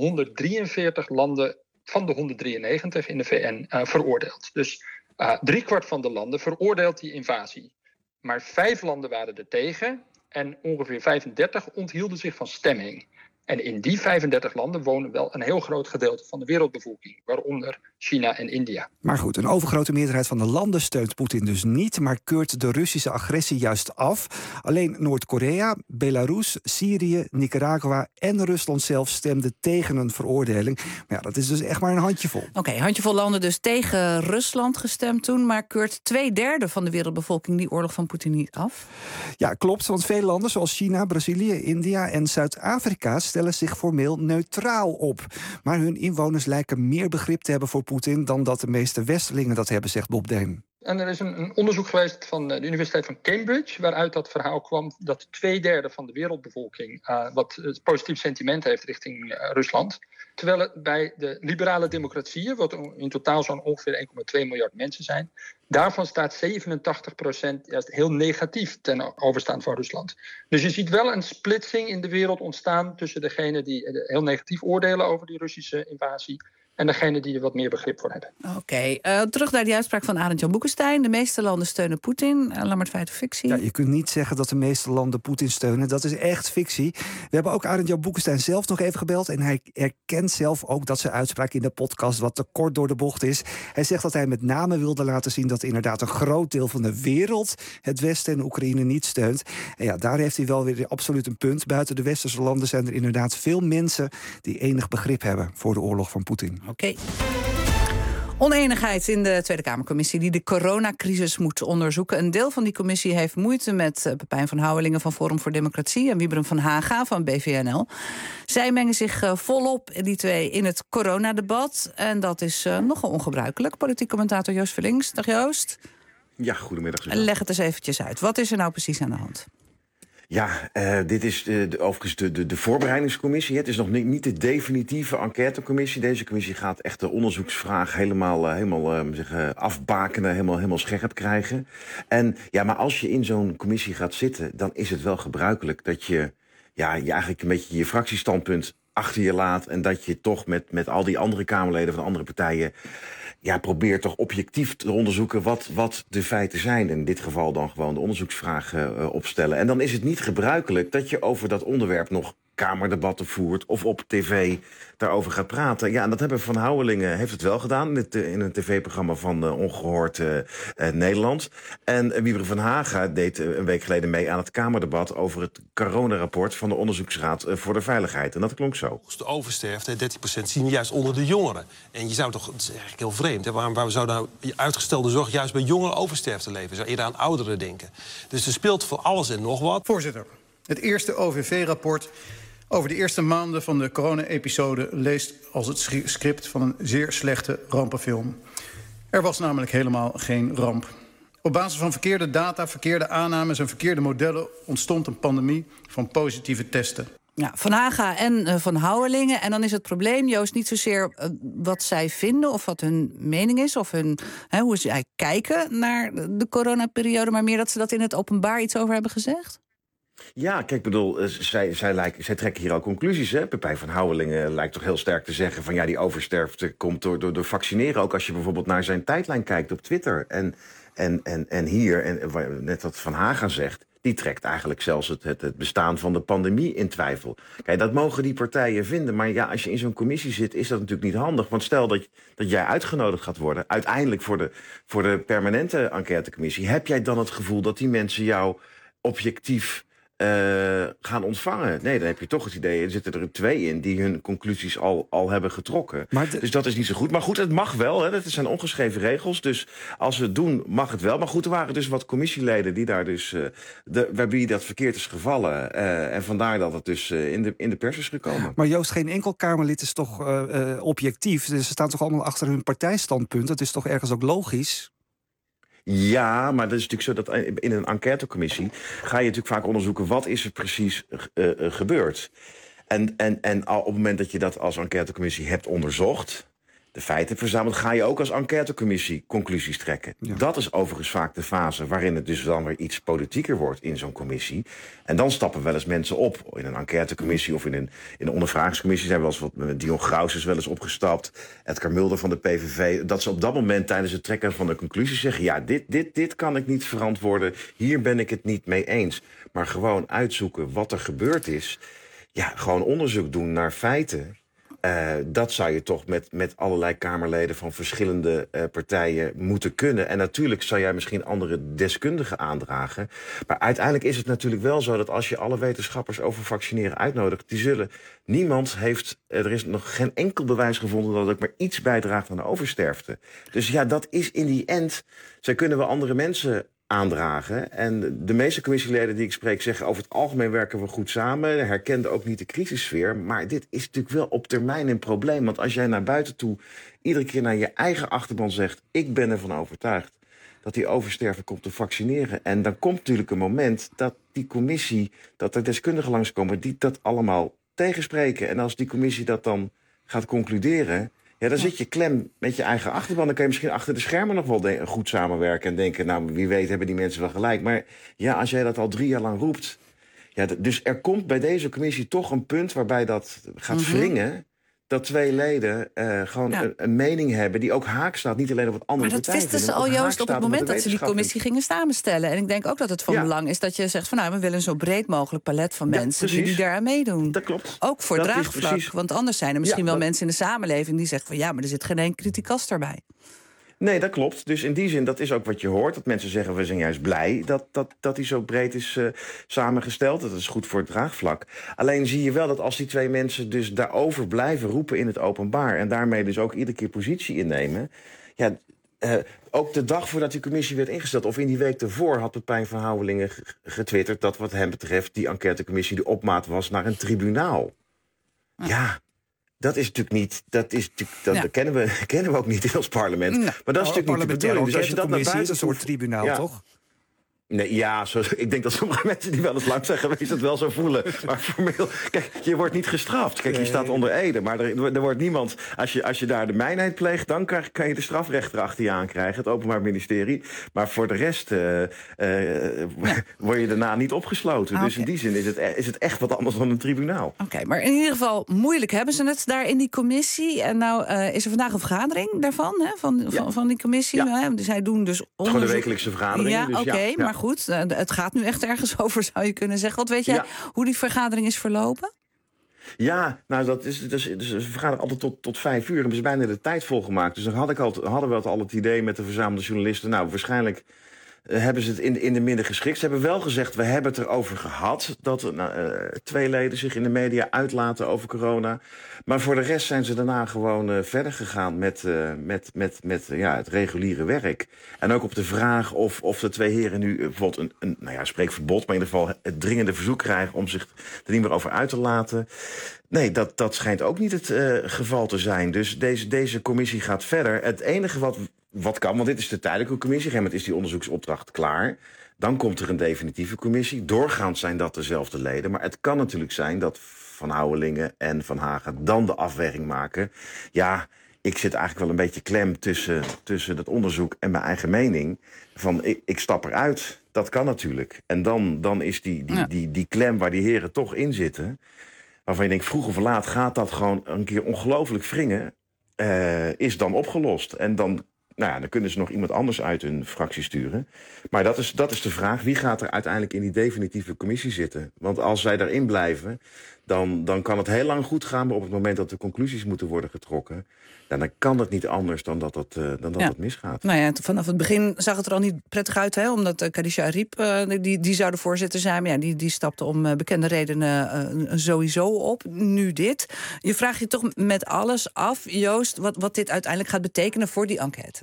143 landen van de 193 in de VN veroordeeld. Dus 3/4 van de landen veroordeelt die invasie. Maar 5 landen waren er tegen en ongeveer 35 onthielden zich van stemming. En in die 35 landen wonen wel een heel groot gedeelte van de wereldbevolking, waaronder China en India. Maar goed, een overgrote meerderheid van de landen steunt Poetin dus niet, maar keurt de Russische agressie juist af. Alleen Noord-Korea, Belarus, Syrië, Nicaragua en Rusland zelf stemden tegen een veroordeling. Maar ja, dat is dus echt maar een handjevol. Oké, handjevol landen dus tegen Rusland gestemd toen, maar keurt 2/3 van de wereldbevolking die oorlog van Poetin niet af? Ja, klopt, want veel landen zoals China, Brazilië, India en Zuid-Afrika stellen zich formeel neutraal op. Maar hun inwoners lijken meer begrip te hebben voor Poetin dan dat de meeste Westelingen dat hebben, zegt Bob Deen. En er is een onderzoek geweest van de Universiteit van Cambridge, waaruit dat verhaal kwam dat 2/3 van de wereldbevolking wat positief sentiment heeft richting Rusland. Terwijl het bij de liberale democratieën, wat in totaal zo'n ongeveer 1,2 miljard mensen zijn, daarvan staat 87% juist heel negatief ten overstaan van Rusland. Dus je ziet wel een splitsing in de wereld ontstaan tussen degenen die heel negatief oordelen over die Russische invasie en degenen die er wat meer begrip voor hebben. Oké, terug naar die uitspraak van Arend-Jan Boekenstein. De meeste landen steunen Poetin. Lammert, feit of fictie? Ja, je kunt niet zeggen dat de meeste landen Poetin steunen. Dat is echt fictie. We hebben ook Arend-Jan Boekenstein zelf nog even gebeld. En hij erkent zelf ook dat zijn uitspraak in de podcast wat te kort door de bocht is. Hij zegt dat hij met name wilde laten zien dat inderdaad een groot deel van de wereld het Westen en Oekraïne niet steunt. En ja, daar heeft hij wel weer absoluut een punt. Buiten de westerse landen zijn er inderdaad veel mensen die enig begrip hebben voor de oorlog van Poetin. Oké. Oneenigheid in de Tweede Kamercommissie die de coronacrisis moet onderzoeken. Een deel van die commissie heeft moeite met Pepijn van Houwelingen van Forum voor Democratie en Wiebren van Haga van BVNL. Zij mengen zich volop, die twee, in het coronadebat. En dat is nogal ongebruikelijk. Politiek commentator Joost Vullings. Dag Joost. Ja, goedemiddag. Suzanne. Leg het eens eventjes uit. Wat is er nou precies aan de hand? Ja, dit is overigens de voorbereidingscommissie. Het is nog niet de definitieve enquêtecommissie. Deze commissie gaat echt de onderzoeksvraag helemaal afbakenen, helemaal scherp krijgen. En ja, maar als je in zo'n commissie gaat zitten, dan is het wel gebruikelijk dat je eigenlijk een beetje je fractiestandpunt achter je laat en dat je toch met al die andere Kamerleden van andere partijen probeert toch objectief te onderzoeken wat de feiten zijn. In dit geval dan gewoon de onderzoeksvraag opstellen. En dan is het niet gebruikelijk dat je over dat onderwerp nog kamerdebatten voert of op tv daarover gaat praten. Ja, en dat hebben Van Houwelingen heeft het wel gedaan in een tv-programma van Ongehoord Nederland. En Wiebren van Haga deed een week geleden mee aan het kamerdebat over het coronarapport van de Onderzoeksraad voor de Veiligheid. En dat klonk zo. De oversterfte, 30%, zien we juist onder de jongeren. En je zou toch, dat is eigenlijk heel vreemd, hè? Waarom zou nou uitgestelde zorg juist bij jongeren oversterfte leven? Je zou eerder aan ouderen denken. Dus er speelt van alles en nog wat. Voorzitter, het eerste OVV-rapport over de eerste maanden van de corona-episode leest als het script van een zeer slechte rampenfilm. Er was namelijk helemaal geen ramp. Op basis van verkeerde data, verkeerde aannames en verkeerde modellen ontstond een pandemie van positieve testen. Ja, Van Haga en Van Houwelingen. En dan is het probleem, Joost, niet zozeer wat zij vinden of wat hun mening is of hoe zij kijken naar de coronaperiode, maar meer dat ze dat in het openbaar iets over hebben gezegd? Ja, kijk, bedoel, zij trekken hier al conclusies. Hè? Pepijn van Houwelingen lijkt toch heel sterk te zeggen van die oversterfte komt door vaccineren. Ook als je bijvoorbeeld naar zijn tijdlijn kijkt op Twitter. En hier, en net wat Van Haga zegt, die trekt eigenlijk zelfs het bestaan van de pandemie in twijfel. Kijk, dat mogen die partijen vinden. Maar ja, als je in zo'n commissie zit, is dat natuurlijk niet handig. Want stel dat jij uitgenodigd gaat worden, uiteindelijk voor de permanente enquêtecommissie, heb jij dan het gevoel dat die mensen jou objectief gaan ontvangen? Nee, dan heb je toch het idee, er zitten er 2 in die hun conclusies al hebben getrokken. Dus dat is niet zo goed. Maar goed, het mag wel, hè. Dat zijn ongeschreven regels. Dus als we het doen, mag het wel. Maar goed, er waren dus wat commissieleden die daar dus waarbij dat verkeerd is gevallen. En vandaar dat het dus in de pers is gekomen. Maar Joost, geen enkel Kamerlid is toch objectief? Dus ze staan toch allemaal achter hun partijstandpunt? Dat is toch ergens ook logisch? Ja, maar dat is natuurlijk zo dat in een enquêtecommissie ga je natuurlijk vaak onderzoeken wat is er precies gebeurd. En op het moment dat je dat als enquêtecommissie hebt onderzocht, de feiten verzameld, ga je ook als enquêtecommissie conclusies trekken. Ja. Dat is overigens vaak de fase waarin het dus dan weer iets politieker wordt in zo'n commissie. En dan stappen wel eens mensen op. In een enquêtecommissie of in een ondervragingscommissie zijn wel eens wat. Dion Graus is wel eens opgestapt. Edgar Mulder van de PVV. Dat ze op dat moment tijdens het trekken van de conclusie zeggen, ja, dit kan ik niet verantwoorden. Hier ben ik het niet mee eens. Maar gewoon uitzoeken wat er gebeurd is. Ja, gewoon onderzoek doen naar feiten. Dat zou je toch met allerlei Kamerleden van verschillende partijen moeten kunnen. En natuurlijk zou jij misschien andere deskundigen aandragen. Maar uiteindelijk is het natuurlijk wel zo dat als je alle wetenschappers over vaccineren uitnodigt, er is nog geen enkel bewijs gevonden dat het maar iets bijdraagt aan de oversterfte. Dus ja, dat is in die end. Zij kunnen we andere mensen aandragen. En de meeste commissieleden die ik spreek zeggen, over het algemeen werken we goed samen, herkenden ook niet de crisissfeer. Maar dit is natuurlijk wel op termijn een probleem. Want als jij naar buiten toe iedere keer naar je eigen achterban zegt, ik ben ervan overtuigd dat die oversterfte komt te vaccineren. En dan komt natuurlijk een moment dat die commissie, dat er deskundigen langskomen die dat allemaal tegenspreken. En als die commissie dat dan gaat concluderen, ja, dan zit je klem met je eigen achterban. Dan kun je misschien achter de schermen nog wel goed samenwerken en denken, nou, wie weet hebben die mensen wel gelijk. Maar ja, als jij dat al 3 jaar lang roept. Ja, dus er komt bij deze commissie toch een punt waarbij dat gaat wringen. dat 2 leden gewoon een mening hebben die ook haak staat. Niet alleen op wat andere partijen. Maar dat wisten ze al, Joost, op het moment dat ze die commissie gingen samenstellen. En ik denk ook dat het van belang is dat je zegt van we willen een zo breed mogelijk palet van mensen die daaraan meedoen. Dat klopt. Ook voor draagvlak. Want anders zijn er misschien wel mensen in de samenleving die zeggen van maar er zit geen één criticast erbij. Nee, dat klopt. Dus in die zin, dat is ook wat je hoort. Dat mensen zeggen, we zijn juist blij dat die zo breed is samengesteld. Dat is goed voor het draagvlak. Alleen zie je wel dat als die 2 mensen dus daarover blijven roepen in het openbaar... en daarmee dus ook iedere keer positie innemen... ook de dag voordat die commissie werd ingesteld... of in die week ervoor had Pepijn van Houwelingen getwitterd... dat wat hem betreft die enquêtecommissie de opmaat was naar een tribunaal. Ja... Dat is natuurlijk niet. Dat kennen we ook niet in ons parlement. Maar dat is natuurlijk niet de bedoeling. Dus als je dat naar buiten is een soort tribunaal, toch? Nee, ik denk dat sommige mensen die wel eens lang zijn geweest het wel zo voelen. Maar formeel, kijk, je wordt niet gestraft. Kijk, je staat onder ede, maar er wordt niemand... Als je daar de mijnheid pleegt, dan kan je de strafrechter achter je aankrijgen, het Openbaar Ministerie. Maar voor de rest word je daarna niet opgesloten. Okay. Dus in die zin is het echt wat anders dan een tribunaal. Oké, maar in ieder geval moeilijk hebben ze het daar in die commissie. En nou is er vandaag een vergadering daarvan, hè, van die commissie. Ja. Hè? Zij doen dus onderzoek. Gewoon de wekelijkse vergadering. Ja, dus oké, maar goed, het gaat nu echt ergens over, zou je kunnen zeggen. Wat weet jij hoe die vergadering is verlopen? Ja, nou, dat is dus we vergaderen altijd tot 5 uur. En we zijn bijna de tijd volgemaakt. Dus dan hadden we al het idee met de verzamelde journalisten... nou, waarschijnlijk hebben ze het in de midden geschikt. Ze hebben wel gezegd, we hebben het erover gehad... dat 2 leden zich in de media uitlaten over corona. Maar voor de rest zijn ze daarna gewoon verder gegaan... met het reguliere werk. En ook op de vraag of de 2 heren nu bijvoorbeeld een spreekverbod... maar in ieder geval het dringende verzoek krijgen... om zich er niet meer over uit te laten... Nee, dat schijnt ook niet het geval te zijn. Dus deze commissie gaat verder. Het enige wat kan, want dit is de tijdelijke commissie... op een gegeven moment is die onderzoeksopdracht klaar... dan komt er een definitieve commissie. Doorgaans zijn dat dezelfde leden. Maar het kan natuurlijk zijn dat Van Houwelingen en Van Hagen... dan de afweging maken. Ja, ik zit eigenlijk wel een beetje klem tussen dat onderzoek en mijn eigen mening. Van, ik stap eruit. Dat kan natuurlijk. En dan is die klem waar die heren toch in zitten... waarvan je denkt, vroeg of laat gaat dat gewoon een keer ongelooflijk wringen... is dan opgelost. En dan kunnen ze nog iemand anders uit hun fractie sturen. Maar dat is de vraag, wie gaat er uiteindelijk in die definitieve commissie zitten? Want als zij daarin blijven, dan kan het heel lang goed gaan... maar op het moment dat de conclusies moeten worden getrokken... dan kan het niet anders dan dat het misgaat. Nou ja, vanaf het begin zag het er al niet prettig uit, hè? Omdat Khadija Ariep, die zou de voorzitter zijn... maar die stapte om bekende redenen sowieso op. Nu dit. Je vraagt je toch met alles af, Joost... wat dit uiteindelijk gaat betekenen voor die enquête.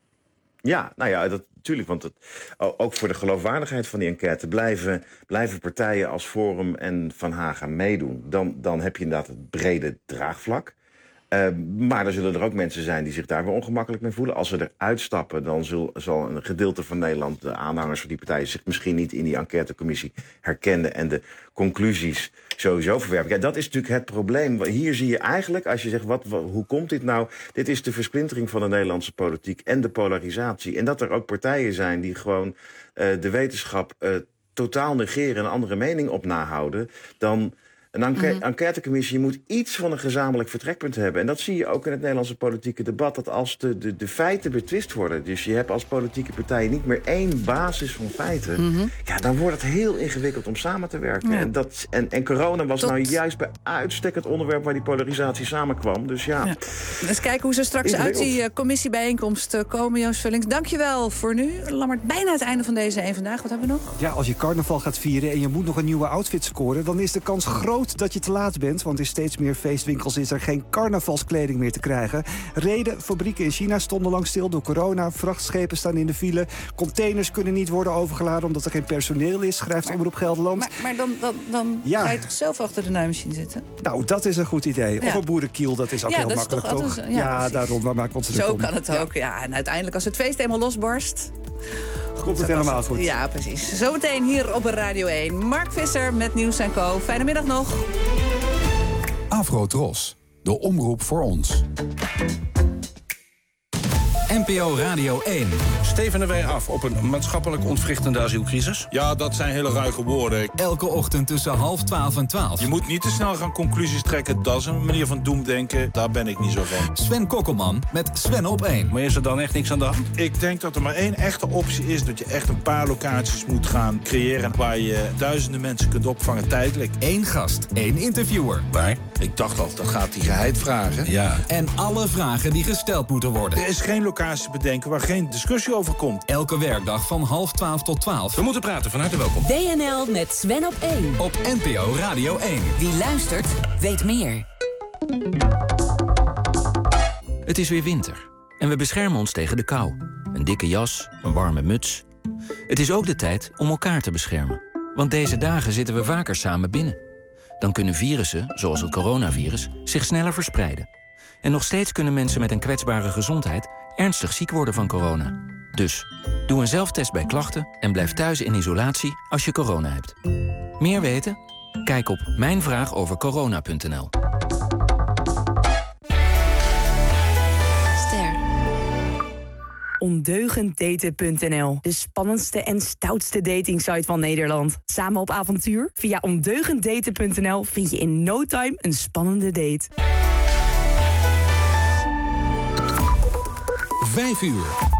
Ja, nou ja, dat natuurlijk. Want ook voor de geloofwaardigheid van die enquête... blijven partijen als Forum en Van Haga meedoen. Dan heb je inderdaad het brede draagvlak... maar er zullen er ook mensen zijn die zich daar weer ongemakkelijk mee voelen. Als ze eruit stappen, dan zal een gedeelte van Nederland... de aanhangers van die partijen zich misschien niet in die enquêtecommissie herkennen... en de conclusies sowieso verwerpen. Ja, dat is natuurlijk het probleem. Hier zie je eigenlijk, als je zegt, hoe komt dit nou? Dit is de versplintering van de Nederlandse politiek en de polarisatie. En dat er ook partijen zijn die gewoon de wetenschap totaal negeren... en een andere mening op nahouden... dan een enquêtecommissie moet iets van een gezamenlijk vertrekpunt hebben. En dat zie je ook in het Nederlandse politieke debat... dat als de feiten betwist worden... dus je hebt als politieke partij niet meer één basis van feiten... ja, dan wordt het heel ingewikkeld om samen te werken. Ja. En corona was nou juist bij uitstek het onderwerp... waar die polarisatie samenkwam. Dus ja. Dus kijken hoe ze straks uit die commissiebijeenkomst komen, Joost Vullings. Dank je wel voor nu. Lammert, bijna het einde van deze Eén Vandaag. Wat hebben we nog? Ja, als je carnaval gaat vieren en je moet nog een nieuwe outfit scoren... dan is de kans groot dat je te laat bent, want in steeds meer feestwinkels is er geen carnavalskleding meer te krijgen. Reden, fabrieken in China stonden lang stil door corona. Vrachtschepen staan in de file. Containers kunnen niet worden overgeladen omdat er geen personeel is, schrijft Omroep Gelderland. Maar dan ga je toch zelf achter de naaimachine zitten? Nou, dat is een goed idee. Ja. Of een boerenkiel, dat is ook heel makkelijk, toch? Daarom, waar maken we ons Zo kan het ook, ja. En uiteindelijk, als het feest eenmaal losbarst... Komt het helemaal goed. Ja, precies. Zometeen hier op Radio 1. Mark Visser met Nieuws & Co. Fijne middag nog. Afro Tros, de omroep voor ons. NPO Radio 1. Stevenen wij af op een maatschappelijk ontwrichtende asielcrisis? Ja, dat zijn hele ruige woorden. Elke ochtend tussen 11:30 en 12. Je moet niet te snel gaan conclusies trekken. Dat is een manier van doemdenken. Daar ben ik niet zo van. Sven Kokkelman met Sven op 1. Maar is er dan echt niks aan de hand? Ik denk dat er maar één echte optie is. Dat je echt een paar locaties moet gaan creëren waar je duizenden mensen kunt opvangen tijdelijk. 1 gast, 1 interviewer. Waar? Ik dacht al, dat gaat die geheid vragen. Ja. En alle vragen die gesteld moeten worden. Er is geen locatie bedenken waar geen discussie over komt. Elke werkdag van 11:30 tot 12. We moeten praten, van harte welkom. WNL met Sven op 1. Op NPO Radio 1. Wie luistert, weet meer. Het is weer winter. En we beschermen ons tegen de kou. Een dikke jas, een warme muts. Het is ook de tijd om elkaar te beschermen. Want deze dagen zitten we vaker samen binnen. Dan kunnen virussen, zoals het coronavirus, zich sneller verspreiden. En nog steeds kunnen mensen met een kwetsbare gezondheid ernstig ziek worden van corona. Dus, doe een zelftest bij klachten en blijf thuis in isolatie als je corona hebt. Meer weten? Kijk op mijnvraagovercorona.nl. Ondeugenddaten.nl, de spannendste en stoutste datingsite van Nederland. Samen op avontuur? Via ondeugenddaten.nl vind je in no time een spannende date. 5 uur.